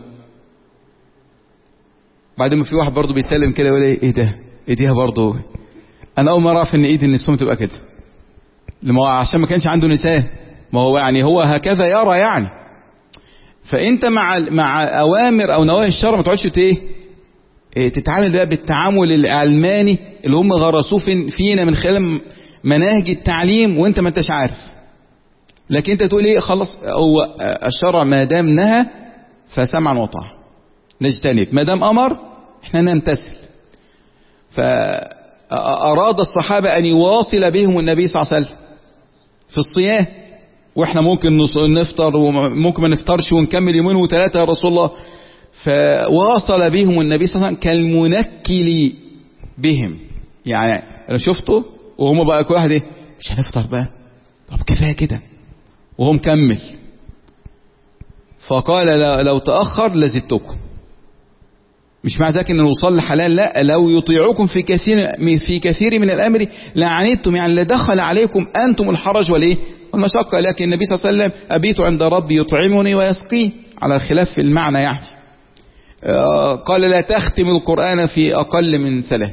بعدين في واحد برضه بيسلم كده يقول ايه ده ايديها برضه، انا اول مره اعرف ان ايد النسوم تبقى كده، لما هو عشان ما كانش عنده نساء، ما هو يعني هو هكذا يرى يعني. فانت مع مع اوامر او نواهي الشرع ما تقعدش ايه تتعامل بقى بالتعامل العلماني اللي هم غرسوه فينا من خلال مناهج التعليم وانت ما انتش عارف. لكن انت تقول ايه خلاص هو الشرع ما دام نهى فسمعا وطاعة، نجتنب، ما دام أمر احنا نمتثل. فأراد الصحابة أن يواصل بهم النبي صلى الله عليه وسلم في الصيام، واحنا ممكن نفطر وممكن ما نفطرش ونكمل يومين وثلاثة يا رسول الله. فواصل بهم النبي صلى الله عليه وسلم كالمنكل بهم، يعني انا شفته وهم بقى كل واحد ايه مش هنفطر بقى، طب كفايه كده، وهو مكمل. فقال لو تأخر لزدتكم، مش مع ذلك ان الوصال لحلال، لا، لو يطيعكم في كثير في كثير من الامر لعنتم، يعني لدخل عليكم انتم الحرج والايه والمشقه، لكن النبي صلى الله عليه وسلم ابيت عند ربي يطعمني ويسقي، على خلاف في المعنى يعني. قال لا تختم القرآن في اقل من ثلاث.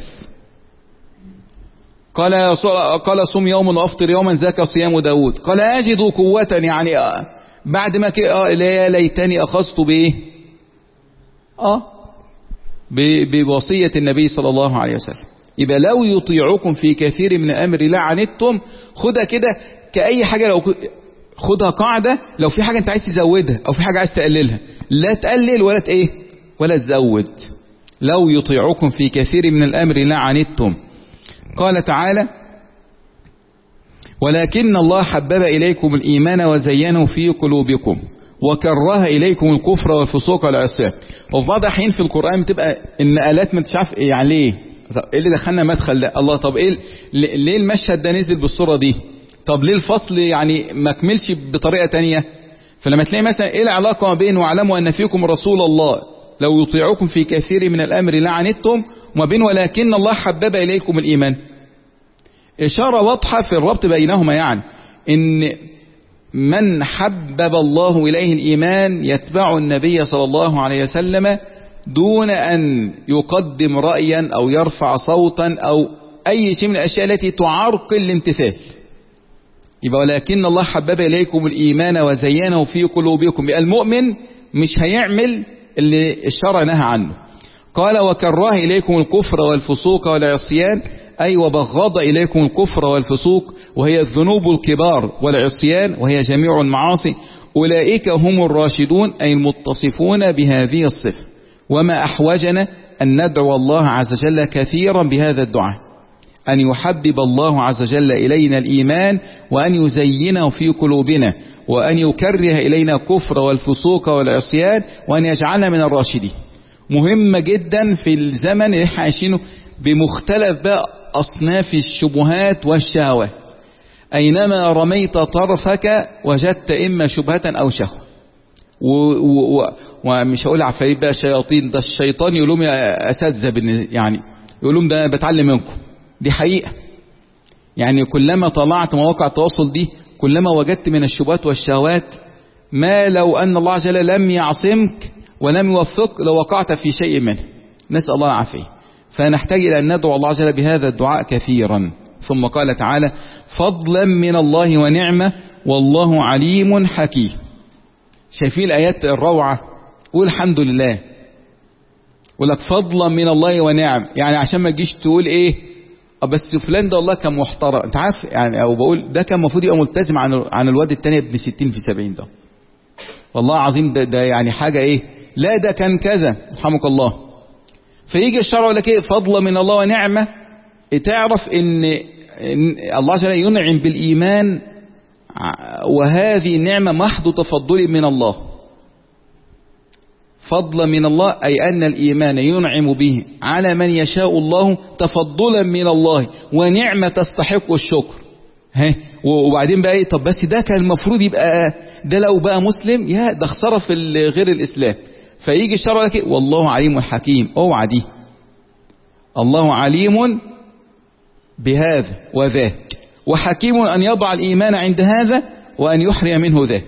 قال قال صم يوما وافطر يوما ذاك صيام داود. قال اجد قوة، يعني بعد ما كده يا ليتني اخذت بايه اه بوصية النبي صلى الله عليه وسلم. يبقى لو يطيعكم في كثير من الامر لعنتم، خدها كده كأي حاجة، لو خدها قاعدة، لو في حاجة انت عايز تزودها او في حاجة عايز تقللها، لا تقلل ولا ايه ولا تزود. لو يطيعكم في كثير من الامر لعنتم. قال تعالى ولكن الله حبب إليكم الإيمان وزينه في قلوبكم وكره إليكم الكفر والفسوق والعصيان. وفي بعض الأحيان في القرآن بتبقى النقلات ما تشعف يعني ليه ايه اللي دخلنا مدخل ده، الله طب ايه ليه المشهد ده نزل بالصورة دي، طب ليه الفصل يعني ما كملش بطريقة تانية. فلما تلاقي مثلا ايه العلاقة ما بين واعلموا أن فيكم رسول الله لو يطيعكم في كثير من الأمر لعنتم، وما بين ولكن الله حبب إليكم الإيمان، إشارة واضحة في الربط بينهما، يعني إن من حبب الله إليه الإيمان يتبع النبي صلى الله عليه وسلم دون أن يقدم رأيا أو يرفع صوتا أو أي شيء من الأشياء التي تعرقل الامتثال. يبقى ولكن الله حبب إليكم الإيمان وزينه في قلوبكم. يبقى المؤمن مش هيعمل اللي الشرع نهى عنه. قال وكره إليكم الكفر والفسوق والعصيان، أي وبغض إليكم الكفر والفسوق وهي الذنوب الكبار والعصيان وهي جميع المعاصي، أولئك هم الراشدون أي المتصفون بهذه الصفة. وما أحوجنا أن ندعو الله عز وجل كثيرا بهذا الدعاء، أن يحبب الله عز وجل إلينا الإيمان وأن يزينه في قلوبنا وأن يكره إلينا الكفر والفسوق والعصيان وأن يجعلنا من الراشدين. مهمة جدا في الزمن اللي احنا عايشينه بمختلف بقى أصناف الشبهات والشهوات، أينما رميت طرفك وجدت إما شبهة أو شهوة. ومش هقول عفاريت بقى شياطين، ده الشيطان يقول لهم يا أساتذة، يعني يقول لهم ده بتعلم منكم، دي حقيقة. يعني كلما طلعت مواقع التواصل دي كلما وجدت من الشبهات والشهوات ما لو أن الله عز وجل لم يعصمك ولم يوفق لوقعت في شيء منه، نسأل الله العافية. فنحتاج إلى أن ندعو الله عز وجل بهذا الدعاء كثيرا. ثم قال تعالى فضلا من الله ونعمة والله عليم حكيم. شايفين الآيات الروعة؟ قول الحمد لله، ولك فضلا من الله ونعم، يعني عشان ما تجيش تقول ايه بس فلان ده الله كان محترم، انت عارف يعني، او بقول ده كان المفروض يبقى ملتزم عن عن الواد التاني ابن ستين في سبعين ده، والله عظيم ده, ده يعني حاجة ايه، لا ده كان كذا رحمك الله. فيجي الشرع يقول لك ايه فضلا من الله ونعمة، تعرف ان, إن الله عز وجل ينعم بالإيمان، وهذه نعمة محض تفضل من الله. فضلا من الله أي أن الإيمان ينعم به على من يشاء الله تفضلا من الله، ونعمة تستحق الشكر. ها وبعدين بقى ايه، طب بس ده كان المفروض يبقى ده لو بقى مسلم، يا ده خساره في غير الإسلام. فيجي الشرع لك والله عليم حكيم، اوعى دي، الله عليم بهذا وذاك، وحكيم أن يضع الإيمان عند هذا وأن يحرم منه ذاك.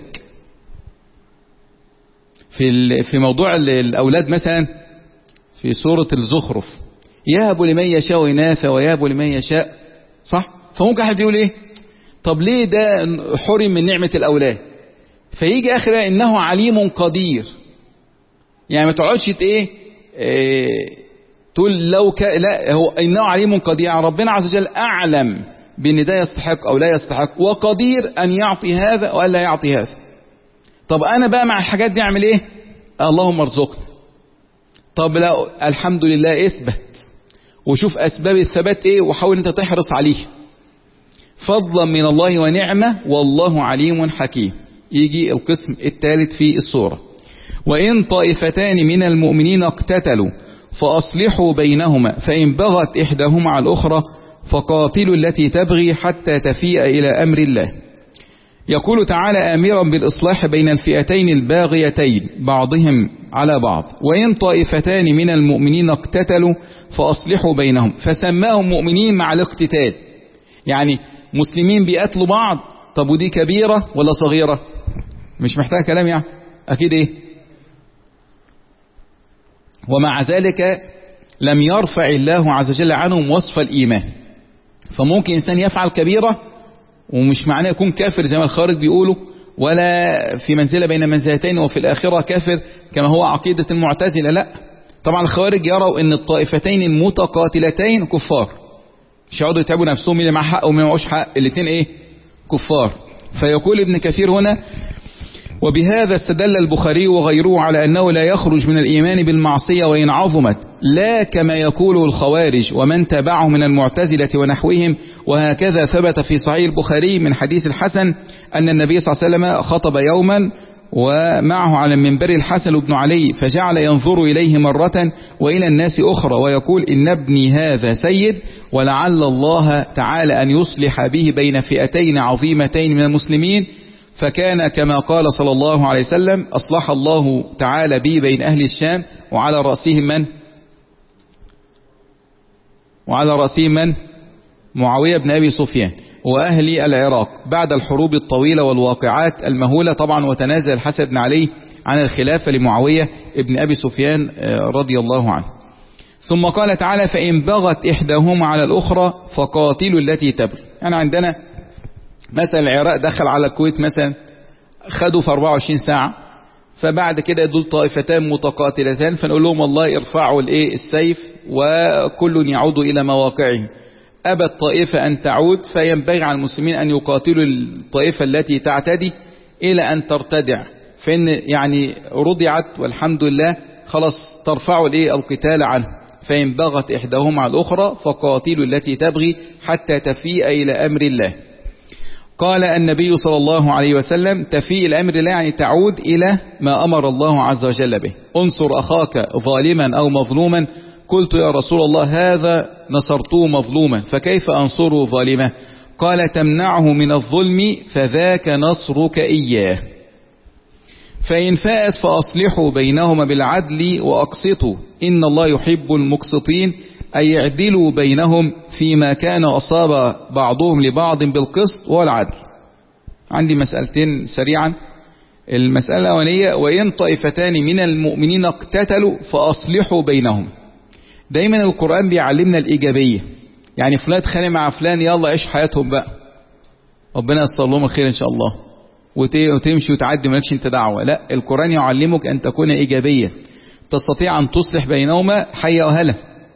في في موضوع الأولاد مثلا في سورة الزخرف يهب لمن يشاء إناثا ويهب لمن يشاء، صح؟ فممكن حد يقول ايه طب ليه ده حرم من نعمة الأولاد؟ فيجي آخر إنه عليم قدير، يعني ما تقعدش ايه, إيه تقول لو ك... لا هو إنه عليم قدير، يعني ربنا عز وجل أعلم بأن ده يستحق أو لا يستحق، وقدير أن يعطي هذا وألا يعطي هذا. طب أنا بقى مع الحاجات دي أعمل إيه؟ اللهم ارزقنا. طب لا الحمد لله اثبت وشوف اسباب الثبات ايه وحاول انت تحرص عليه، فضلا من الله ونعمة والله عليم حكيم. يجي القسم الثالث في السورة: وإن طائفتان من المؤمنين اقتتلوا فأصلحوا بينهما فإن بغت إحداهما على الأخرى فقاتلوا التي تبغي حتى تفيء إلى أمر الله. يقول تعالى آمرا بالإصلاح بين الفئتين الباغيتين بعضهم على بعض: وإن طائفتان من المؤمنين اقتتلوا فأصلحوا بينهم، فسماهم مؤمنين مع الاقتتال، يعني مسلمين بيقتلوا بعض. طب ودي كبيرة ولا صغيرة؟ مش محتاج كلام يعني، أكيد إيه. ومع ذلك لم يرفع الله عز وجل عنهم وصف الإيمان، فممكن إنسان يفعل كبيرة ومش معناه يكون كافر زي ما الخارج بيقولوا، ولا في منزلة بين منزلتين وفي الآخرة كافر كما هو عقيدة المعتزلة. لا طبعا الخوارج يروا ان الطائفتين المتقاتلتين كفار، مش يقعدوا يتعبوا نفسهم مين اللي معاه حق ومين معهوش حق، الاثنين ايه كفار. فيقول ابن كثير هنا: وبهذا استدل البخاري وغيره على أنه لا يخرج من الإيمان بالمعصية وإن عظمت، لا كما يقول الخوارج ومن تبعه من المعتزلة ونحوهم. وهكذا ثبت في صحيح البخاري من حديث الحسن أن النبي صلى الله عليه وسلم خطب يوما ومعه على المنبر الحسن بن علي، فجعل ينظر إليه مرة وإلى الناس أخرى ويقول: إن ابني هذا سيد، ولعل الله تعالى أن يصلح به بين فئتين عظيمتين من المسلمين. فكان كما قال صلى الله عليه وسلم: أصلح الله تعالى بي بين أهل الشام وعلى رأسهم من وعلى رأسهم من معاوية بن أبي سفيان وأهل العراق بعد الحروب الطويلة والواقعات المهولة. طبعا وتنازل الحسن بن علي عن الخلافة لمعاوية بن أبي سفيان رضي الله عنه. ثم قال تعالى: فإن بغت إحداهما على الأخرى فقاتلوا التي تبغي. يعني عندنا مثلا العراق دخل على الكويت مثلا، خدوا في أربعة وعشرين ساعة، فبعد كده دول طائفتان متقاتلتان، فنقول لهم والله ارفعوا الايه السيف وكل يعود إلى مواقعه. أبت طائفة أن تعود، فينبغي على المسلمين أن يقاتلوا الطائفة التي تعتدي إلى أن ترتدع، فإن يعني رضعت والحمد لله خلاص ترفعوا الايه القتال عنه. فإن بغت إحداهما على الأخرى فقاتلوا التي تبغي حتى تفيء إلى أمر الله. قال النبي صلى الله عليه وسلم: تفيء الأمر الله يعني تعود إلى ما أمر الله عز وجل به. انصر أخاك ظالما أو مظلوما. قلت يا رسول الله هذا نصرته مظلوما فكيف أنصره ظالما؟ قال: تمنعه من الظلم فذاك نصرك إياه. فإن فاءت فأصلحوا بينهما بالعدل وأقسطوا إن الله يحب المقسطين، أي يعدلوا بينهم فيما كان أصاب بعضهم لبعض بالقسط والعدل. عندي مسألتين سريعا. المسألة الأولانية: وإن طائفتان من المؤمنين اقتتلوا فأصلحوا بينهم. دايما القرآن بيعلمنا الإيجابية، يعني فلان اتخانق مع فلان يلا عيش حياتهم بقى، ربنا يصل لهم الخير إن شاء الله، وتمشي وتعدي مالكش انت دعوة. لا، القرآن يعلمك أن تكون إيجابية، تستطيع أن تصلح بينهما حي وهلا.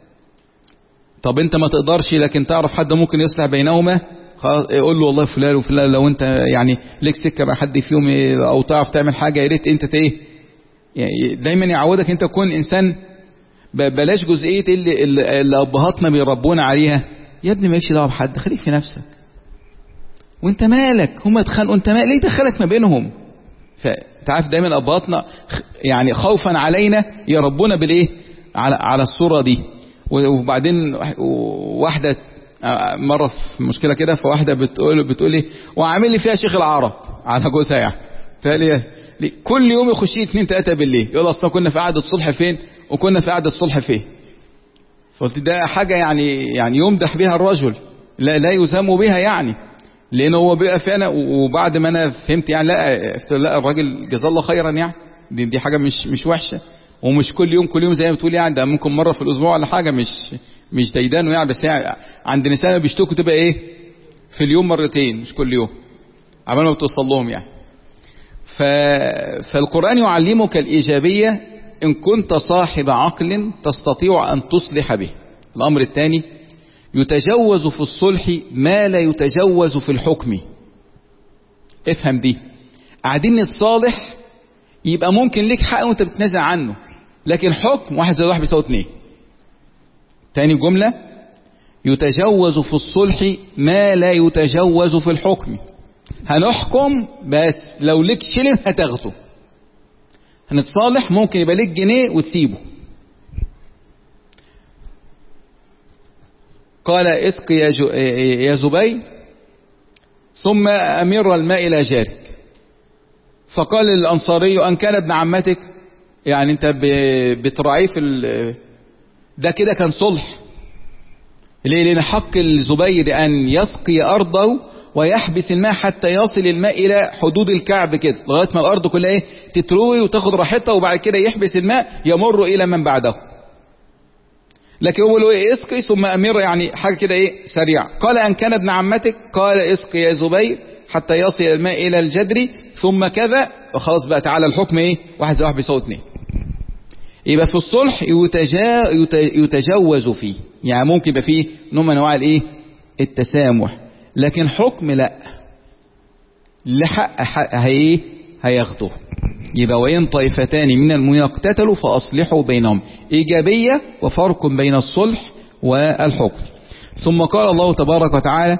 طب انت ما تقدرش لكن تعرف حد ممكن يصلح بينهما، قول له والله فلان وفلان لو انت يعني ليك سكه مع حد فيهم او تعرف تعمل حاجه يا ريت انت ايه، يعني دايما يعودك انت تكون انسان. بلاش جزئيه اللي, اللي ابهاتنا بيربونا عليها: يا ابني مالكش دعوه بحد، خليك في نفسك، وانت مالك، هم اتخانقوا انت مالك، ليه دخلك ما بينهم؟ فتعرف دايما ابهاتنا يعني خوفا علينا يربونا بالايه على على الصوره دي. وبعدين واحدة مرة في مشكلة كده، فواحدة بتقول بتقول لي وعامل لي فيها شيخ العرب على جوزها، يعني فقال كل يوم يخش لي اتنين تلاتة بالليل يقول اصلا كنا في قعدة صلح فين وكنا في قعدة صلح فين. فقلت ده حاجة يعني يعني يمدح بها الرجل، لا لا يذم بها، يعني لأنه هو بيبقى فعلا. وبعد ما أنا فهمت يعني لا لا الراجل جزاه الله خيرا، يعني دي, دي حاجة مش مش وحشة، ومش كل يوم كل يوم زي ما بتقول، يعني ده ممكن مرة في الأسبوع ولا حاجة، مش مش ديدانه يعني. بس يعني عند نساء بيشتكوا تبقى إيه في اليوم مرتين مش كل يوم، عمال ما بتوصل لهم يعني. ف... فالقرآن يعلمك الإيجابية إن كنت صاحب عقل تستطيع أن تصلح به. الأمر الثاني: يتجوز في الصلح ما لا يتجوز في الحكم. افهم دي، قاعدين نتصالح يبقى ممكن ليك حق وانت بتنازع عنه، لكن حكم واحد زائد واحد بيساوي اتنين. تاني جملة، يتجوز في الصلح ما لا يتجوز في الحكم. هنحكم بس لو لك شلن هتاخده. هنتصالح ممكن يبقى لك جنيه وتسيبه. قال اسق يا, يا زبير ثم أمر الماء إلى جارك. فقال الأنصاري أن كان ابن عمتك، يعني انت بتراعيه في ده كده كان صلح. ليه؟ لأن حق الزبير أن يسقي أرضه ويحبس الماء حتى يصل الماء إلى حدود الكعب كده، لغاية ما الأرض كلها ايه تتروي وتاخد راحتها، وبعد كده يحبس الماء يمر إلى من بعده. لكن هو ايه اسقي ثم أمر، يعني حاجة كده ايه سريع. قال أن كان ابن عمتك، قال اسقي يا زبير حتى يصل الماء إلى الجدر ثم كذا، وخلاص بقى تعالى الحكم ايه واحد زائد واحد بيساوي اتنين. يبقى في الصلح يتجا يتجوز فيه، يعني ممكن يبقى فيه نوع من انواع الايه التسامح، لكن حكم لا، لحق حق هي هياخده. يبقى وإن طائفتان من المؤمنين اقتتلوا فأصلحوا بينهم، إيجابية وفرق بين الصلح والحكم. ثم قال الله تبارك وتعالى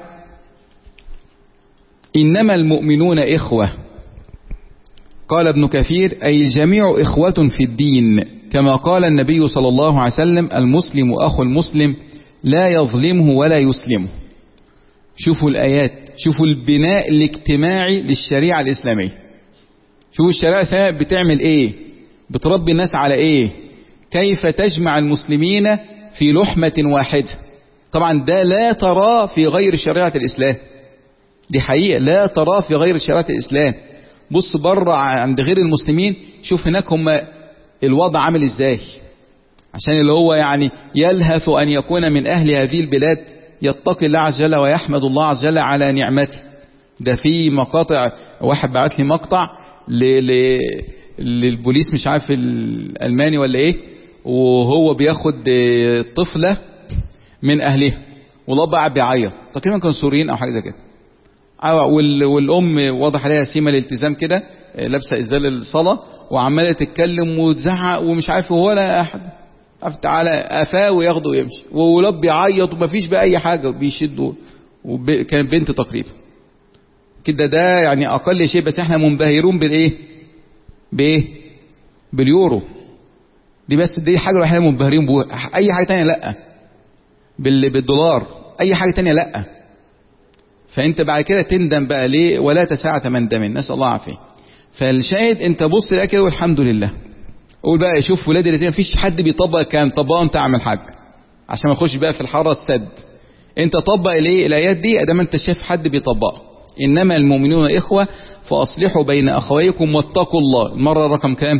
إنما المؤمنون إخوة. قال ابن كثير أي الجميع إخوة في الدين، كما قال النبي صلى الله عليه وسلم المسلم أخو المسلم لا يظلمه ولا يسلمه. شوفوا الآيات، شوفوا البناء الاجتماعي للشريعة الإسلامية. شوفوا الشريعة الإسلامية بتعمل إيه، بتربي الناس على إيه، كيف تجمع المسلمين في لحمة واحدة. طبعا ده لا تراه في غير شريعة الإسلام، دي حقيقة لا تراه في غير شريعة الإسلام. بص بره عند غير المسلمين، شوف هناك هم الوضع عامل إزاي، عشان اللي هو يعني يلهث أن يكون من أهل هذه البلاد يتقي الله عز وجل ويحمد الله عز وجل على نعمته. ده في مقاطع، واحد بعت لي مقطع ل... ل... للبوليس مش عارف الألماني ولا إيه، وهو بياخد طفلة من أهلها والله بقى بيعيط، تقريبا كانوا سوريين أو حاجة زي كده، وال... والأم واضح عليها سيمة الالتزام كده، لابسة إزدال الصلاة وعمالة تتكلم وتزعق ومش عارف هو ولا أحد عارف تعالى قفاه وياخده ويمشي، وولاد بيعيط ومفيش بقى أي حاجة بيشدوا، وب... كانت بنت تقريبا كده. ده يعني أقل شيء، بس احنا منبهرون بالإيه بإيه باليورو دي، بس دي حاجة الوحيدة منبهرين بوها. أي حاجة تانية لأ، بال... بالدولار أي حاجة تانية لأ. فأنت بعد كده تندم بقى ليه، ولا تساعة من دم، نسأل الله عافية. فالشاهد أنت بص لها كده والحمد لله، قول بقى شوف ولادي الذين مفيش حد بيطبق كان طبقه انت اعمل حاجه عشان ما يخش بقى في الحاره السد. انت طبق الايه الايات دي ادام انت شايف حد بيطبقها. انما المؤمنون اخوه فاصلحوا بين اخويكم واتقوا الله. المره رقم كام؟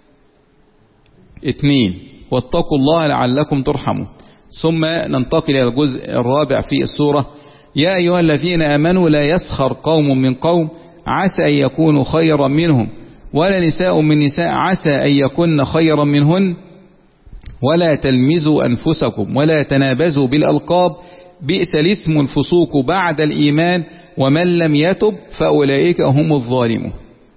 اتنين، واتقوا الله لعلكم ترحمون. ثم ننتقل الى الجزء الرابع في السوره. يا ايها الذين امنوا لا يسخر قوم من قوم عسى ان يكونوا خيرا منهم ولا نساء من نساء عسى أن يكن خيرا منهن ولا تلمزوا أنفسكم ولا تنابزوا بالألقاب بئس الاسم الفسوق بعد الإيمان ومن لم يتب فأولئك هم الظالمون.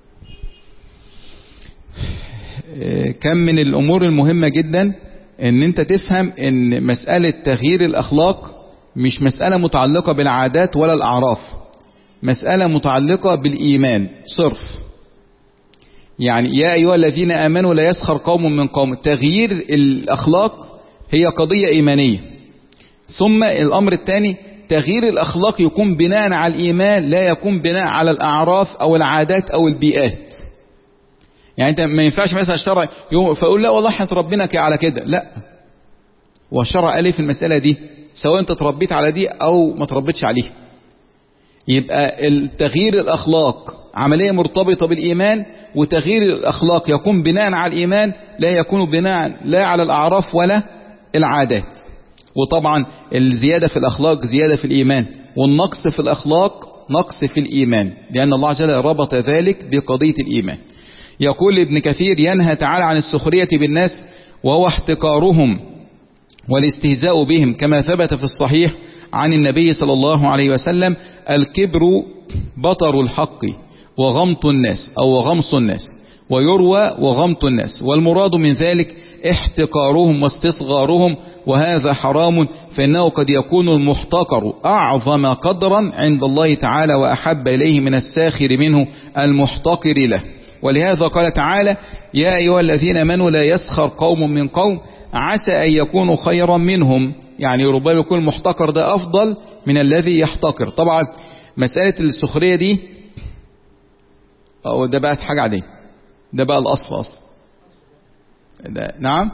كم من الأمور المهمة جدا ان انت تفهم ان مسألة تغيير الأخلاق مش مسألة متعلقة بالعادات ولا الأعراف، مسألة متعلقة بالإيمان صرف. يعني يا أيها الذين آمنوا لا يسخر قوم من قوم، تغيير الأخلاق هي قضية إيمانية. ثم الأمر الثاني تغيير الأخلاق يكون بناء على الإيمان، لا يكون بناء على الأعراف أو العادات أو البيئات. يعني أنت ما ينفعش مثلا الشرع فأقول لا والله احنا تربينا على كده، لا، والشرع قال في المسألة دي سواء أنت تربيت على دي أو ما تربيتش عليها. يبقى التغيير الأخلاق عملية مرتبطة بالإيمان، وتغيير الأخلاق يكون بناء على الإيمان لا يكون بناء لا على الأعراف ولا العادات. وطبعا الزيادة في الأخلاق زيادة في الإيمان، والنقص في الأخلاق نقص في الإيمان، لأن الله عز وجل ربط ذلك بقضية الإيمان. يقول ابن كثير ينهى تعالى عن السخرية بالناس وهو احتقارهم والاستهزاء بهم، كما ثبت في الصحيح عن النبي صلى الله عليه وسلم الكبر بطر الحق وغمط الناس أو غمص الناس، ويروى وغمط الناس، والمراد من ذلك احتقارهم واستصغارهم، وهذا حرام، فإنه قد يكون المحتقر أعظم قدرا عند الله تعالى وأحب إليه من الساخر منه المحتقر له. ولهذا قال تعالى: يا أيها الذين آمنوا لا يسخر قوم من قوم عسى أن يكونوا خيرا منهم، يعني ربما يكون المحتقر ده أفضل من الذي يحتقر. طبعا مسألة السخرية دي أو ده بقت حاجة عادية، ده بقى الأصل أصلا ده. نعم،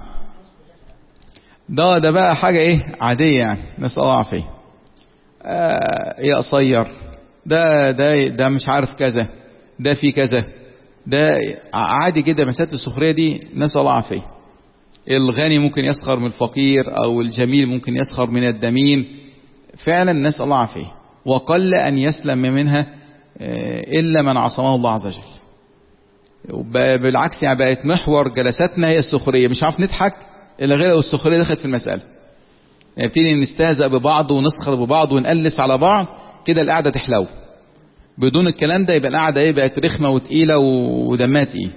ده ده بقى حاجة إيه عادية، يعني نسأل الله العافية. آه يا قصير، ده ده ده مش عارف كذا، ده في كذا، ده عادي جدا. مسألة السخرية دي نسأل الله العافية. الغني ممكن يسخر من الفقير، أو الجميل ممكن يسخر من الدميم، فعلا نسأل الله العافية. وقل أن يسلم منها إلا من عصمه الله عز وجل. بالعكس، يعني بقت محور جلساتنا هي السخرية، مش عارف نضحك إلا غير لو السخرية دخلت في المسألة. يعني نبتدي نستهزأ ببعض ونسخر ببعض ونقلس على بعض، كده القعدة تحلو. بدون الكلام ده يبقى القعدة ايه، بقت رخمة وتقيلة ودمها تقيل.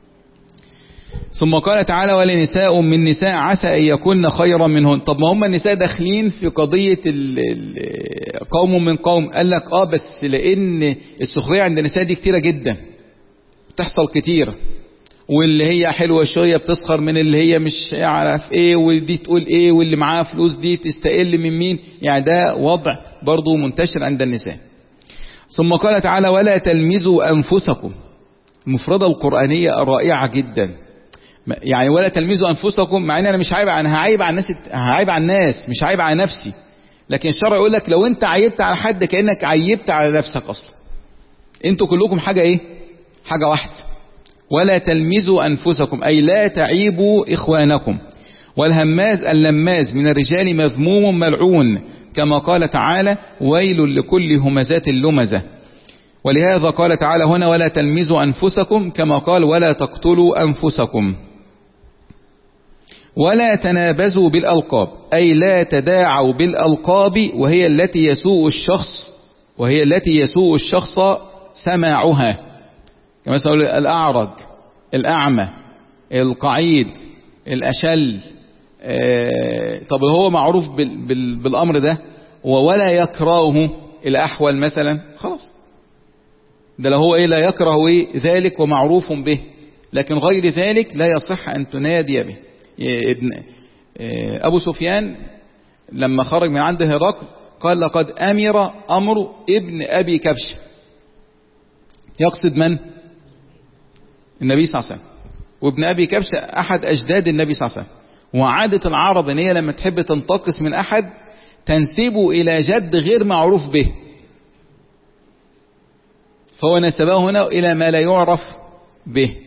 ثم قال تعالى: ولنساء من نساء عسى أن يكون خيرا منهن. طب ما هم النساء داخلين في قضية قوم من قوم. قال لك اه بس لأن السخرية عند النساء دي كتيرة جدا، بتحصل كتير، واللي هي حلوة شوية بتسخر من اللي هي مش عارف ايه، ودي تقول ايه، واللي معاها فلوس دي تستقل من مين. يعني ده وضع برضو منتشر عند النساء. ثم قال تعالى: ولا تلمزوا أنفسكم. المفردة القرآنية الرائعة جدا، يعني ولا تلمزوا أنفسكم، مع ان انا مش عايب، انا هعيب على الناس، هعيب على الناس مش عايب على نفسي. لكن الشرع يقول لك لو انت عيبت على حد كأنك عيبت على نفسك اصلا. انتوا كلكم حاجة ايه، حاجة واحدة. ولا تلمزوا أنفسكم أي لا تعيبوا إخوانكم. والهماز اللماز من الرجال مذموم ملعون، كما قال تعالى: ويل لكل همزات اللمزة. ولهذا قال تعالى هنا: ولا تلمزوا أنفسكم، كما قال: ولا تقتلوا أنفسكم. ولا تنابزوا بالألقاب أي لا تداعوا بالألقاب، وهي التي يسوء الشخص وهي التي يسوء الشخص سماعها، كما يقول الأعرج، الأعمى، القعيد، الأشل. آه طب هو معروف بال بال بالأمر ده ولا يكرهه الأحول مثلا، خلاص ده لو هو إيه لا يكره إيه ذلك ومعروف به، لكن غير ذلك لا يصح أن تنادي به. ابن آه أبو سفيان لما خرج من عند هرقل قال: لقد أمر أمر ابن أبي كبش، يقصد من؟ النبي صلى الله عليه وسلم. وابن أبي كبش أحد أجداد النبي صلى الله عليه وسلم. وعادة العرب إن هي لما تحب تنتقص من أحد تنسبه إلى جد غير معروف به، فهو نسبه هنا إلى ما لا يعرف به.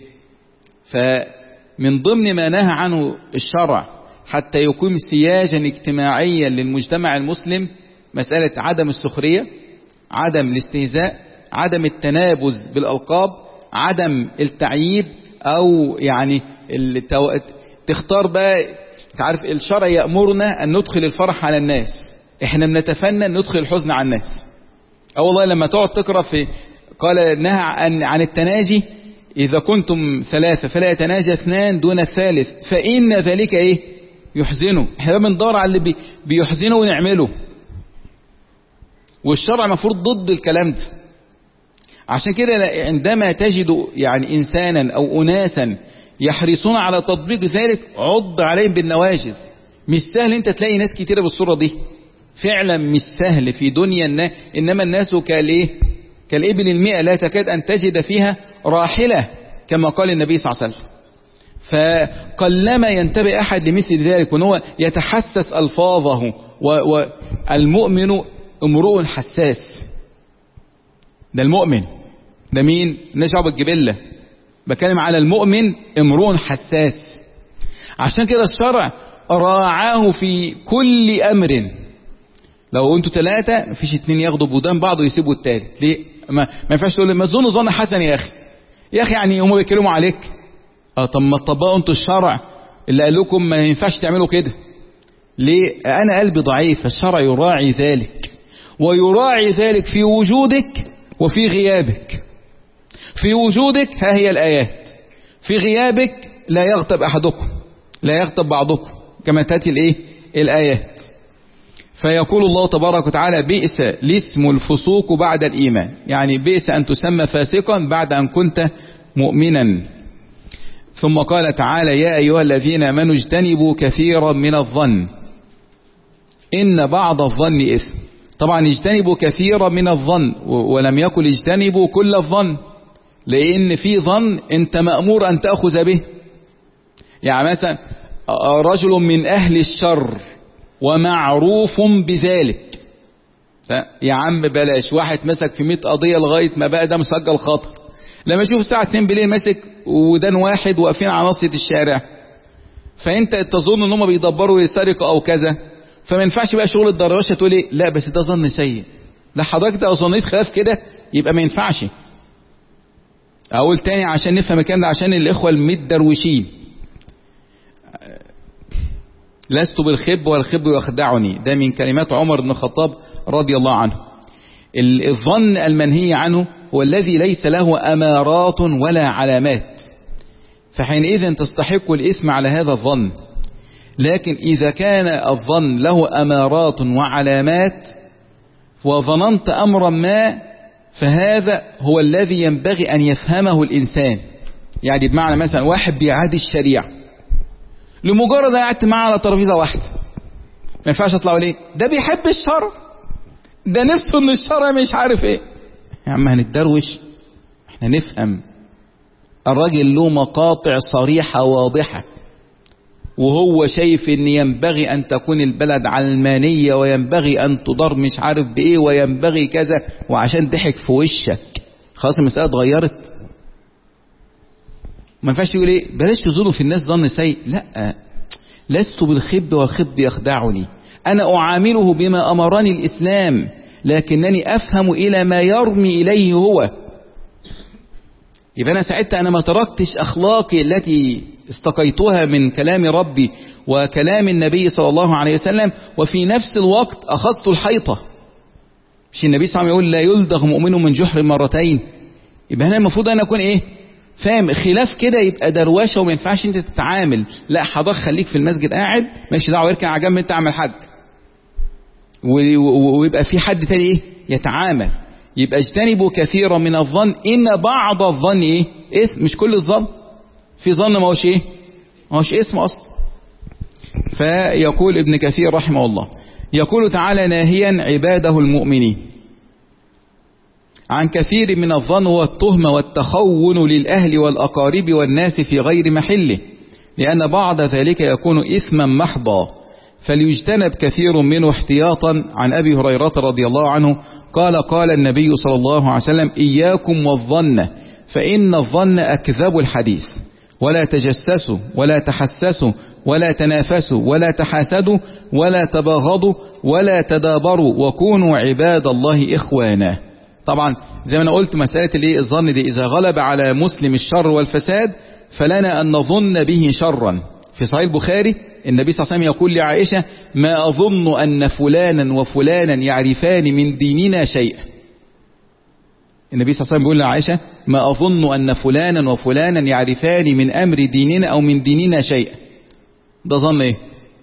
فمن ضمن ما نهى عنه الشرع حتى يقيم سياجا اجتماعيا للمجتمع المسلم مسألة عدم السخرية، عدم الاستهزاء، عدم التنابز بالألقاب، عدم التعييب، أو يعني التو... تختار بقى. تعرف الشرع يأمرنا أن ندخل الفرح على الناس، احنا بنتفنن ندخل الحزن على الناس. أو والله لما تقعد تقرأ في قال نهى عن, عن التناجي: إذا كنتم ثلاثة فلا يتناجى اثنان دون الثالث فإن ذلك إيه يحزنه. احنا بندور على اللي بي... بيحزنه ونعمله، والشرع مفروض ضد الكلام ده. عشان كده عندما تجد يعني إنسانا أو أناسا يحرصون على تطبيق ذلك عض عليهم بالنواجذ. مش سهل انت تلاقي ناس كتيرة بالصورة دي، فعلا مش سهل في دنيا الناس. إنما الناس كالإيه كالإبل المئة لا تكاد أن تجد فيها راحلة، كما قال النبي صلى الله عليه وسلم. فقلما ينتبه أحد لمثل ذلك، وأنه يتحسس ألفاظه. والمؤمن امرؤ حساس، ده المؤمن. ده مين؟ نشعب الجبلة، بكلم على المؤمن امرؤ حساس. عشان كده الشرع راعاه في كل أمر. لو انتوا ثلاثة مفيش اتنين ياخدوا بودان بعض ويسيبوا التالت. ليه؟ ما, ما ينفعش تقول ما تظنوا ظن حسن يا أخي. يا أخي يعني هم بيتكلموا عليك. اه طب ما تطبقوا انتوا الشرع اللي قال لكم ما ينفعش تعملوا كده. ليه؟ أنا قلبي ضعيف، الشرع يراعي ذلك، ويراعي ذلك في وجودك وفي غيابك. في وجودك ها هي الآيات، في غيابك لا يغتب أحدكم. لا يغتب بعضكم كما تأتي الايه الآيات. فيقول الله تبارك وتعالى بئس الاسم الفسوق بعد الإيمان، يعني بئس أن تسمى فاسقا بعد أن كنت مؤمنا. ثم قال تعالى يا أيها الذين آمنوا اجتنبوا كثيرا من الظن إن بعض الظن إثم. طبعا اجتنبوا كثيرا من الظن، ولم يقل اجتنبوا كل الظن، لأن في ظن أنت مأمور أن تأخذ به. يعني مثلا رجل من أهل الشر ومعروف بذلك، يا عم بلاش واحد مسك في مئة قضية لغاية ما بقى ده مسجل خطر، لما يشوف الساعة اتنين بالليل ماسك ودان واحد واقفين على ناصية الشارع، فانت تظن ان هم بيدبروا يسرقوا او كذا، فما ينفعش بقى شغل الدروشه تقول ايه لا بس ده ظن سيء، لا حضرتك ده ظنيت خلاف كده يبقى ما ينفعش. اقول تاني عشان نفهم الكلام ده، عشان الاخوه المتدروشين، لست بالخب والخب يخدعني، ده من كلمات عمر بن الخطاب رضي الله عنه. الظن المنهي عنه هو الذي ليس له امارات ولا علامات، فحينئذ تستحق الإثم على هذا الظن. لكن إذا كان الظن له أمارات وعلامات وظننت أمرا ما، فهذا هو الذي ينبغي أن يفهمه الإنسان. يعني بمعنى مثلا واحد بيعادي الشريعة لمجرد أن قعدت معاه على ترابيزة واحدة، ما ينفعش أطلع ليه ده بيحب الشرع، ده نفسه إن الشرع مش عارف إيه. يا عم هنتدروش، احنا نفهم. الراجل له مقاطع صريحة واضحة، وهو شايف ان ينبغي ان تكون البلد علمانية وينبغي ان تدار مش عارف بايه وينبغي كذا، وعشان ضحك في وشك خلاص المسألة اتغيرت. ما ينفعش يقول ايه بلاش تظنوا في الناس ظن سيء، لا، لست بالخب والخب يخدعني، انا اعامله بما امرني الاسلام، لكنني افهم الى ما يرمي اليه هو. يبقى أنا ساعتها أنا ما تركتش أخلاقي التي استقيتها من كلام ربي وكلام النبي صلى الله عليه وسلم، وفي نفس الوقت أخذت الحيطة. مش النبي صلى الله عليه وسلم يقول لا يلدغ مؤمن من جحر مرتين؟ يبقى أنا المفروض أنا أكون إيه فاهم خلاف كده، يبقى دروشة وما ينفعش أنت تتعامل. لا حضرتك خليك في المسجد قاعد ماشي دعوة، يركن على جنب أنت اعمل حج، ويبقى في حد تاني إيه يتعامل. يبقى اجتنبوا كثيرا من الظن إن بعض الظن إيه إثم. مش كل الظن، في ظن ما هوش إيه ما هوش اسم أصلا. فيقول ابن كثير رحمه الله، يقول تعالى ناهيا عباده المؤمنين عن كثير من الظن والتهمة والتخون للأهل والأقارب والناس في غير محله، لأن بعض ذلك يكون إثما محضا، فليجتنب كثير منه احتياطا. عن أبي هريرة رضي الله عنه قال قال النبي صلى الله عليه وسلم إياكم والظن فإن الظن أكذب الحديث، ولا تجسسوا ولا تحسسوا ولا تنافسوا ولا تحاسدوا ولا تباغضوا ولا تدابروا وكونوا عباد الله إخوانا. طبعا زي ما أنا قلت مسألة اللي الظن دي إذا غلب على مسلم الشر والفساد فلنا أن نظن به شرا. في صحيح البخاري النبي صلى الله عليه وسلم يقول لعائشة ما أظن أن فلانا وفلانا يعرفان من ديننا شيئا. النبي صلى الله عليه وسلم يقول لعائشة ما أظن أن فلانا وفلانا يعرفان من أمر ديننا أو من ديننا شيئا. ده ظن إيه؟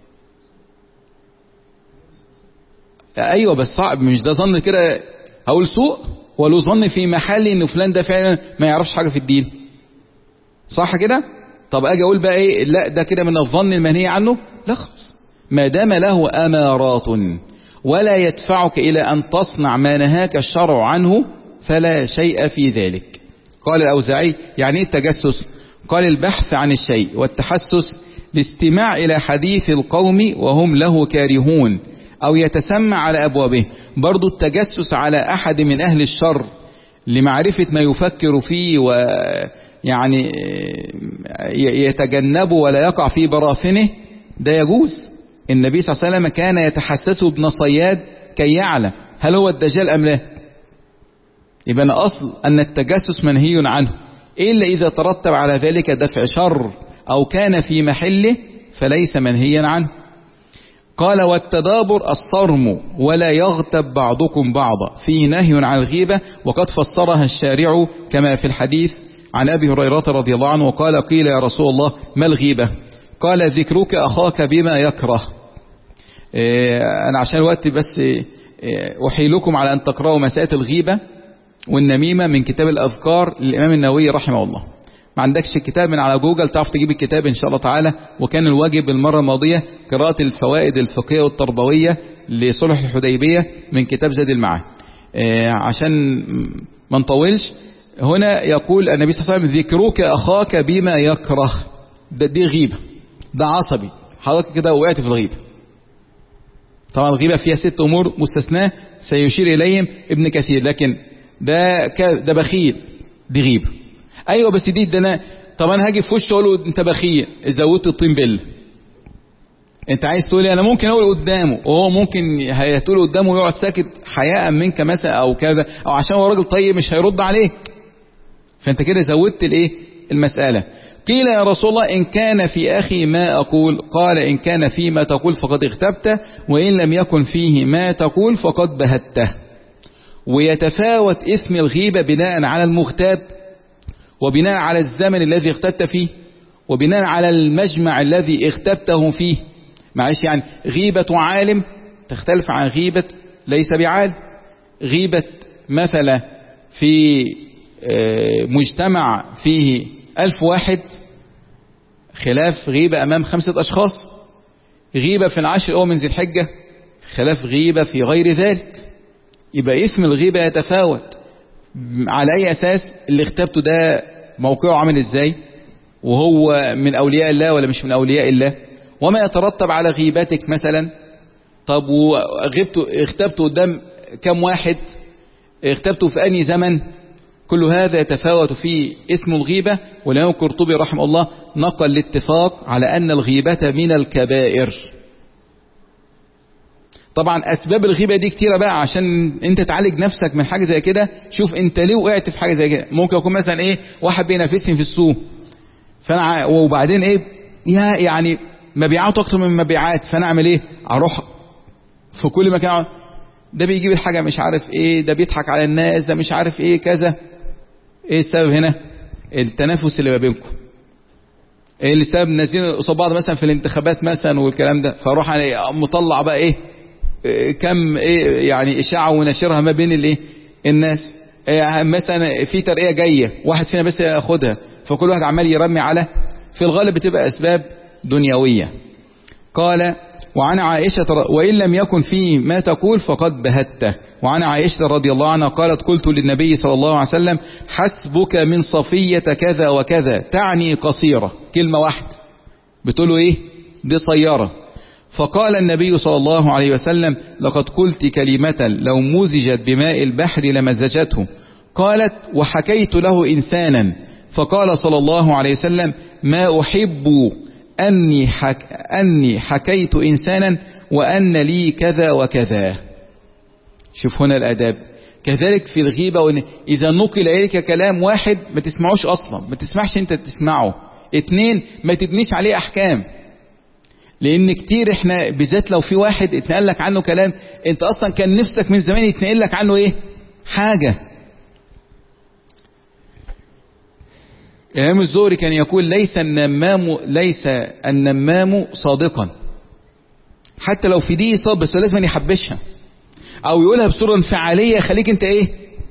أيوة بس صعب، مش ده ظن كده هقول سوء، ولو ظن في محل إن فلان ده فعلا ما يعرفش حاجة في الدين، صح كده؟ طب اجي اقول بقى ايه لا ده كده من الظن المنهي عنه؟ لا خلاص، ما دام له امارات ولا يدفعك الى ان تصنع ما نهاك الشرع عنه فلا شيء في ذلك. قال الاوزاعي يعني ايه التجسس؟ قال البحث عن الشيء، والتحسس الاستماع الى حديث القوم وهم له كارهون او يتسمع على ابوابه. برضو التجسس على احد من اهل الشر لمعرفة ما يفكر فيه و يعني يتجنب ولا يقع في براثنه، ده يجوز. النبي صلى الله عليه وسلم كان يتحسس ابن صياد كي يعلم هل هو الدجال أم لا. يبقى أصل أن التجسس منهي عنه، إلا إذا ترتب على ذلك دفع شر أو كان في محله فليس منهيا عنه. قال والتدابر الصرم ولا يغتب بعضكم بعضا، فيه نهي عن الغيبة، وقد فسرها الشارع كما في الحديث عن أبي هريرة رضي الله عنه وقال قيل يا رسول الله ما الغيبة؟ قال ذكرك أخاك بما يكره. أنا عشان الوقت بس أحيلكم على أن تقرأوا مسائل الغيبة والنميمة من كتاب الأذكار للإمام النووي رحمه الله. ما عندكش كتاب من على جوجل تعرف تجيب الكتاب إن شاء الله تعالى. وكان الواجب المرة الماضية قراءة الفوائد الفقهية والتربوية لصلح الحديبية من كتاب زاد المعاد. عشان ما نطولش، هنا يقول النبي صلى الله عليه وسلم ذكرك أخاك بما يكره. ده دي غيبة، ده عصبي، حضرتك كده وقعت في الغيبة. طبعا الغيبة فيها ست أمور مستثناة سيشير إليهم ابن كثير، لكن ده ده بخيل، دي غيبة. أيوة بس دي ده أنا طب أنا هاجي في وشه أقول له أنت بخيل زودت الطين بله. أنت عايز تقول أنا ممكن أقول قدامه وهو ممكن هتقول قدامه ويقعد ساكت حياء منك مثلا أو كذا، أو عشان هو راجل طيب مش هيرد عليك، فأنت كده زودت الإيه المسألة. قيل يا رسول الله إن كان في أخي ما أقول؟ قال إن كان فيه ما تقول فقد اغتبته، وإن لم يكن فيه ما تقول فقد بهته. ويتفاوت إثم الغيبة بناء على المغتاب، وبناء على الزمن الذي اغتبت فيه، وبناء على المجمع الذي اغتبته فيه. معلش يعني غيبة عالم تختلف عن غيبة ليس بعالم. غيبة مثلا في مجتمع فيه ألف واحد خلاف غيبة أمام خمسة أشخاص. غيبة في العشر الأول من ذي الحجة خلاف غيبة في غير ذلك. يبقى إثم الغيبة يتفاوت على أي أساس؟ اللي اغتبته ده موقعه عامل إزاي، وهو من أولياء الله ولا مش من أولياء الله، وما يترتب على غيبتك مثلا. طب وغيبته اغتبته قدام كم واحد، اغتبته في أي زمن، كل هذا يتفاوت في اسم الغيبة. والإمام القرطبي رحمه الله نقل الاتفاق على أن الغيبة من الكبائر. طبعا أسباب الغيبة دي كتيرة بقى، عشان أنت تعالج نفسك من حاجة زي كده. شوف أنت ليه وقعت في حاجة زي كده. ممكن يكون مثلا إيه واحد بينافسني في السوق، فأنا وبعدين إيه يعني مبيعات أكتر من مبيعات، فأنا أعمل إيه؟ أروح في كل مكان، ده بيجيب الحاجة مش عارف إيه، ده بيضحك على الناس، ده مش عارف إيه كذا. ايه السبب هنا؟ التنافس اللي ما بينكم. ايه السبب؟ نازلين قصاد بعض مثلا في الانتخابات مثلا والكلام ده، فاروح انا مطلع بقى ايه, إيه كم ايه يعني اشاعه ونشرها ما بين الايه الناس. إيه مثلا في ترقيه جايه واحد فينا بس ياخدها، فكل واحد عمال يرمي على، في الغالب بتبقى اسباب دنيويه. قال وعن عائشة وإن لم يكن فيه ما تقول فقد بهته. وعن عائشة رضي الله عنها قالت قلت للنبي صلى الله عليه وسلم حسبك من صفية كذا وكذا، تعني قصيرة، كلمة واحدة بتقول له ايه دي صيارة. فقال النبي صلى الله عليه وسلم لقد قلت كلمة لو مزجت بماء البحر لمزجته. قالت وحكيت له إنسانا فقال صلى الله عليه وسلم ما أحب أني, حك أني حكيت إنسانا وأن لي كذا وكذا. شوف هنا الأداب. كذلك في الغيبة، وإن إذا نقل إليك كلام واحد ما تسمعوش أصلا، ما تسمعش أنت تسمعه. اتنين ما تبنيش عليه أحكام، لأن كتير إحنا بالذات لو في واحد اتنقل لك عنه كلام أنت أصلا كان نفسك من زمان يتنقل لك عنه إيه حاجة. الإمام الزهري كان يقول ليس النمام ليس النمام صادقا، حتى لو في دي صاد بس لازم يحبشها او يقولها بصورة انفعالية خليك انت ايه.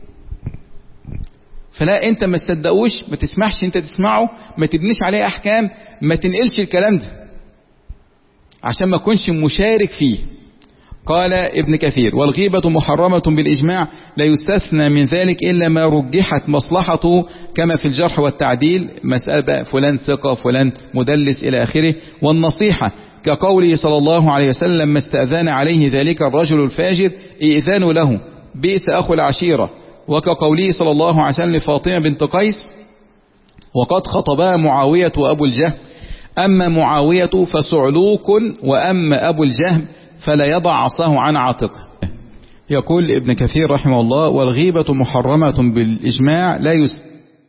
فلا انت ما تصدقوش، ما تسمحش انت تسمعه، ما تبنيش عليه احكام، ما تنقلش الكلام ده عشان ما تكونش مشارك فيه. قال ابن كثير والغيبة محرمة بالإجماع لا يستثنى من ذلك إلا ما رجحت مصلحته كما في الجرح والتعديل، مسألة فلان ثقة فلان مدلس إلى آخره. والنصيحة كقوله صلى الله عليه وسلم ما استأذن عليه ذلك الرجل الفاجر إئذان له بئس أخو العشيرة. وكقوله صلى الله عليه وسلم لفاطمة بنت قيس وقد خطبها معاوية وأبو الجهم أما معاوية فسعلوك وأما أبو الجهم فلا يضع عصاه عن عاتقه. يقول ابن كثير رحمه الله والغيبة محرمة بالإجماع لا يستعد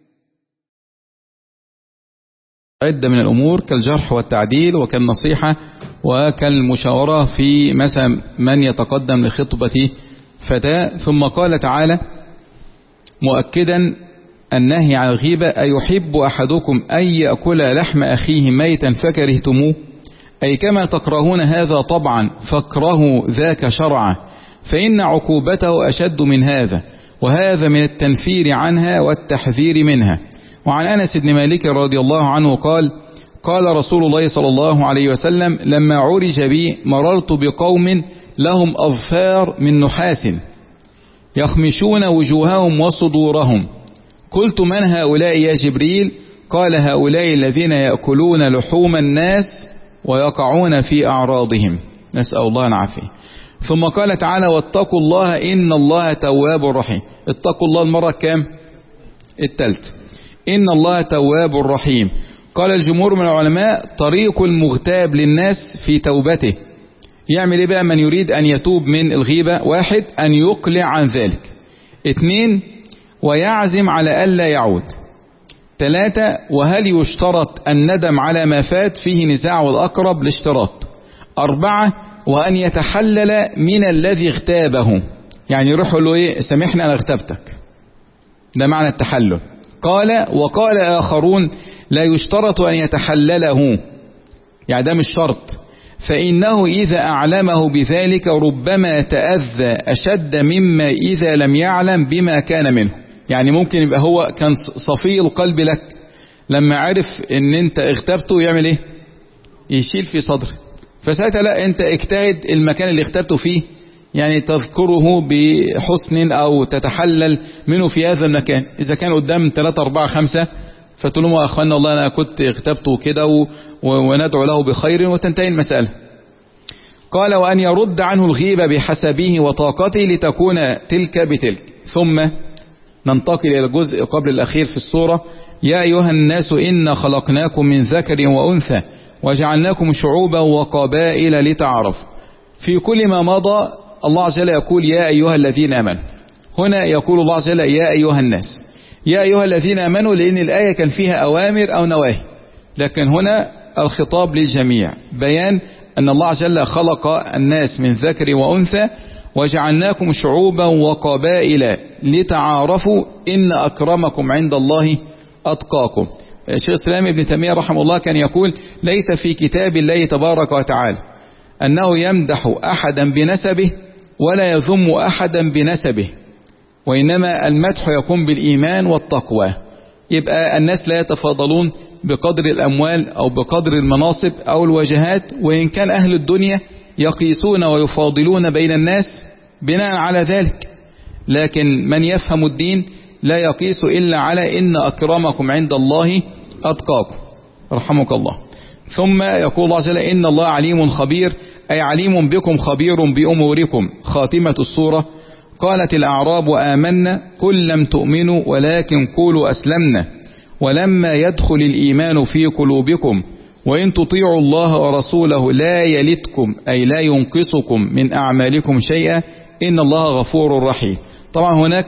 من الأمور كالجرح والتعديل وكالنصيحة وكالمشاورة في مثلا من يتقدم لخطبة فتاة. ثم قال تعالى مؤكدا النهي عن الغيبة: أيحب أحدكم أن يأكل لحم أخيه ميتا فكرهتموه؟ أي كما تكرهون هذا طبعا فاكرهوا ذاك شرعا، فإن عقوبته أشد من هذا، وهذا من التنفير عنها والتحذير منها. وعن أنس بن مالك رضي الله عنه قال: قال رسول الله صلى الله عليه وسلم: لما عرج بي مررت بقوم لهم أظفار من نحاس يخمشون وجوههم وصدورهم، قلت: من هؤلاء يا جبريل؟ قال: هؤلاء الذين يأكلون لحوم الناس ويقعون في أعراضهم، نسأل الله العافية. ثم قال تعالى: واتقوا الله إن الله تواب رحيم. اتقوا الله المرة كام؟ الثالثة. إن الله تواب رحيم. قال الجمهور من العلماء: طريق المغتاب للناس في توبته. يعمل ايه بقى من يريد أن يتوب من الغيبة؟ واحد: أن يقلع عن ذلك. اثنين: ويعزم على ألا يعود. ثلاثة: وهل يشترط الندم على ما فات؟ فيه نزاع والأقرب الاشتراط. أربعة: وأن يتحلل من الذي اغتابه، يعني يروح له ايه؟ سامحني أنا اغتبتك، ده معنى التحلل. قال وقال آخرون: لا يشترط أن يتحلله، يعني ده مش شرط، فإنه إذا أعلمه بذلك ربما تأذى أشد مما إذا لم يعلم بما كان منه. يعني ممكن يبقى هو كان صفي القلب لك، لما عرف ان انت اغتبته يعمل ايه؟ يشيل في صدره. فساعتها لا، انت اجتهد المكان اللي اغتبته فيه، يعني تذكره بحسن او تتحلل منه في هذا المكان. اذا كان قدام ثلاثة أربعة خمسة فتقول لهم: يا اخوانا والله انا كنت اغتبته كده، وندعو له بخير وتنتهي المسألة. قال: وأن يرد عنه الغيبة بحسبه وطاقته لتكون تلك بتلك. ثم ننتقل إلى الجزء قبل الأخير في السورة: يا أيها الناس إنا خلقناكم من ذكر وأنثى وجعلناكم شعوبا وقبائل لتعارفوا. في كل ما مضى الله عز وجل يقول: يا أيها الذين آمنوا. هنا يقول الله عز وجل: يا أيها الناس. يا أيها الذين آمنوا، لأن الآية كان فيها أوامر أو نواهي، لكن هنا الخطاب للجميع، بيان أن الله عز وجل خلق الناس من ذكر وأنثى وجعلناكم شعوبا وقبائل لتعارفوا إن أكرمكم عند الله أتقاكم. شيخ الإسلام ابن تيمية رحمه الله كان يقول: ليس في كتاب الله تبارك وتعالى أنه يمدح أحدا بنسبه ولا يذم أحدا بنسبه، وإنما المدح يكون بالإيمان والتقوى. يبقى الناس لا يتفاضلون بقدر الأموال أو بقدر المناصب أو الوجهات، وإن كان أهل الدنيا يقيسون ويفاضلون بين الناس بناء على ذلك، لكن من يفهم الدين لا يقيس إلا على إن أكرمكم عند الله أتقاكم رحمك الله. ثم يقول الله عز وجل: إن الله عليم خبير، أي عليم بكم خبير بأموركم. خاتمة السورة: قالت الأعراب آمنا قل لم تؤمنوا ولكن قولوا أسلمنا ولما يدخل الإيمان في قلوبكم وإن تطيعوا الله ورسوله لا يلتكم، أي لا ينقصكم من أعمالكم شيئا إن الله غفور رحيم. طبعا هناك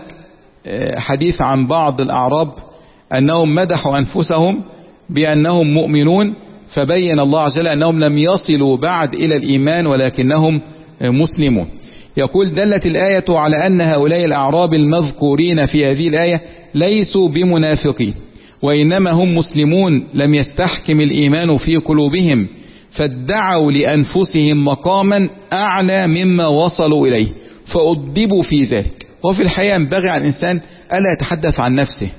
حديث عن بعض الأعراب أنهم مدحوا أنفسهم بأنهم مؤمنون، فبين الله عز وجل أنهم لم يصلوا بعد إلى الإيمان ولكنهم مسلمون. يقول: دلت الآية على أن هؤلاء الأعراب المذكورين في هذه الآية ليسوا بمنافقين، وإنما هم مسلمون لم يستحكم الإيمان في قلوبهم، فادعوا لأنفسهم مقاما أعلى مما وصلوا إليه فأدبوا في ذلك. وفي الحقيقة ينبغي على الإنسان ألا يتحدث عن نفسه،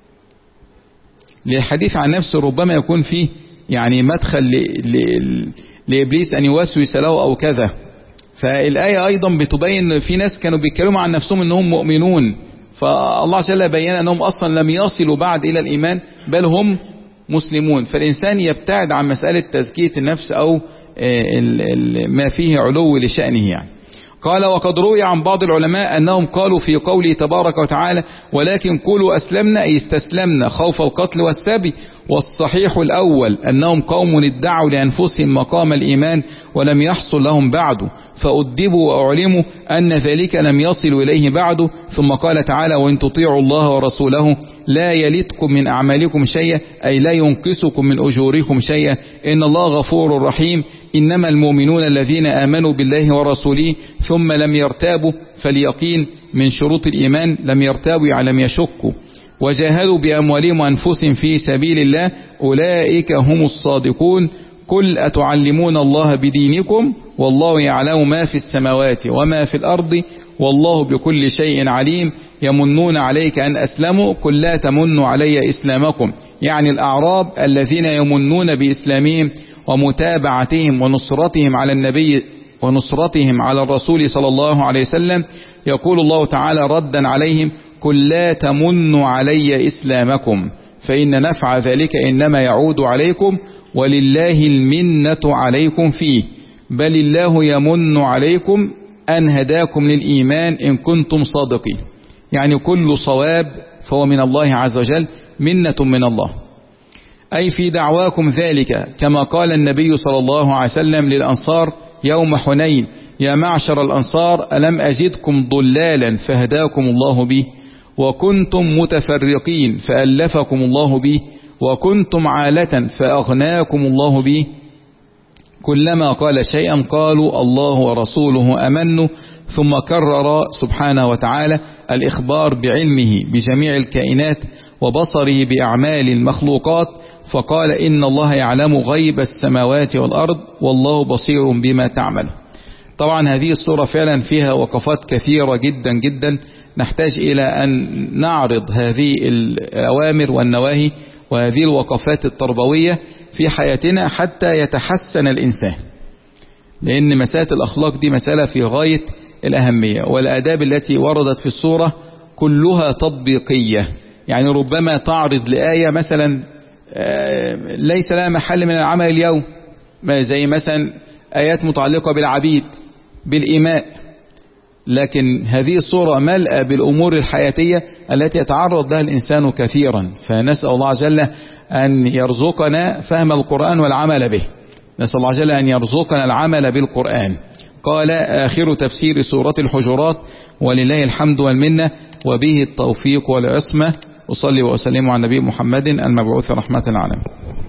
للحديث عن نفسه ربما يكون فيه يعني مدخل ل... ل... لإبليس أن يوسوس له أو كذا. فالآية أيضا بتبين في ناس كانوا بيتكلموا عن نفسهم أنهم مؤمنون، فالله عز وجل بيّن أنهم أصلا لم يصلوا بعد إلى الإيمان بل هم مسلمون. فالإنسان يبتعد عن مسألة تزكية النفس أو ما فيه علو لشأنه يعني. قال: وقد روي عن بعض العلماء أنهم قالوا في قوله تبارك وتعالى: ولكن قولوا أسلمنا، أي استسلمنا خوف القتل والسبي. والصحيح الأول أنهم قوم ادعوا لأنفسهم مقام الإيمان ولم يحصل لهم بعده فأدبوا وأعلموا أن ذلك لم يصلوا إليه بعده. ثم قال تعالى: وإن تطيعوا الله ورسوله لا يلتكم من أعمالكم شيئا، أي لا ينقصكم من أجوركم شيئا إن الله غفور رحيم. إنما المؤمنون الذين آمنوا بالله ورسوله ثم لم يرتابوا، فاليقين من شروط الإيمان، لم يرتابوا يعني لم يشكوا. وجاهدوا بأموالهم وأنفسهم في سبيل الله أولئك هم الصادقون قل أتعلمون الله بدينكم والله يعلم ما في السماوات وما في الأرض والله بكل شيء عليم يمنون عليك أن أسلموا قل لا تمنوا علي إسلامكم، يعني الأعراب الذين يمنون بإسلامهم ومتابعتهم ونصرتهم على النبي ونصرتهم على الرسول صلى الله عليه وسلم. يقول الله تعالى ردا عليهم قل لا تمنوا علي إسلامكم فإن نفع ذلك إنما يعود عليكم ولله المنة عليكم فيه بل الله يمن عليكم أن هداكم للإيمان إن كنتم صادقين. يعني كل صواب فهو من الله عز وجل، منة من الله، أي في دعواكم ذلك، كما قال النبي صلى الله عليه وسلم للأنصار يوم حنين يا معشر الأنصار ألم أجدكم ضلالا فهداكم الله به وكنتم متفرقين فألفكم الله به وكنتم عالة فأغناكم الله به. كلما قال شيئا قالوا الله ورسوله أمنوا، ثم كرر سبحانه وتعالى الإخبار بعلمه بجميع الكائنات وبصره بأعمال المخلوقات، فقال إن الله يعلم غيب السماوات والأرض والله بصير بما تعمل. طبعا هذه السورة فعلا فيها وقفات كثيرة جدا جدا، نحتاج إلى أن نعرض هذه الأوامر والنواهي وهذه الوقفات التربوية في حياتنا حتى يتحسن الإنسان، لأن مسألة الأخلاق دي مسألة في غاية الأهمية، والآداب التي وردت في السورة كلها تطبيقية. يعني ربما تعرض لآية مثلا ليس لها محل من العمل اليوم، زي مثلا آيات متعلقة بالعبيد بالإماء، لكن هذه الصورة ملأة بالأمور الحياتية التي يتعرض لها الإنسان كثيرا، فنسأل الله جل أن يرزقنا فهم القرآن والعمل به، نسأل الله جل أن يرزقنا العمل بالقرآن. قال آخر تفسير سورة الحجرات ولله الحمد والمنة وبه التوفيق والعصمة، وصلي وأسلم على النبي محمد المبعوث رحمة العالمين.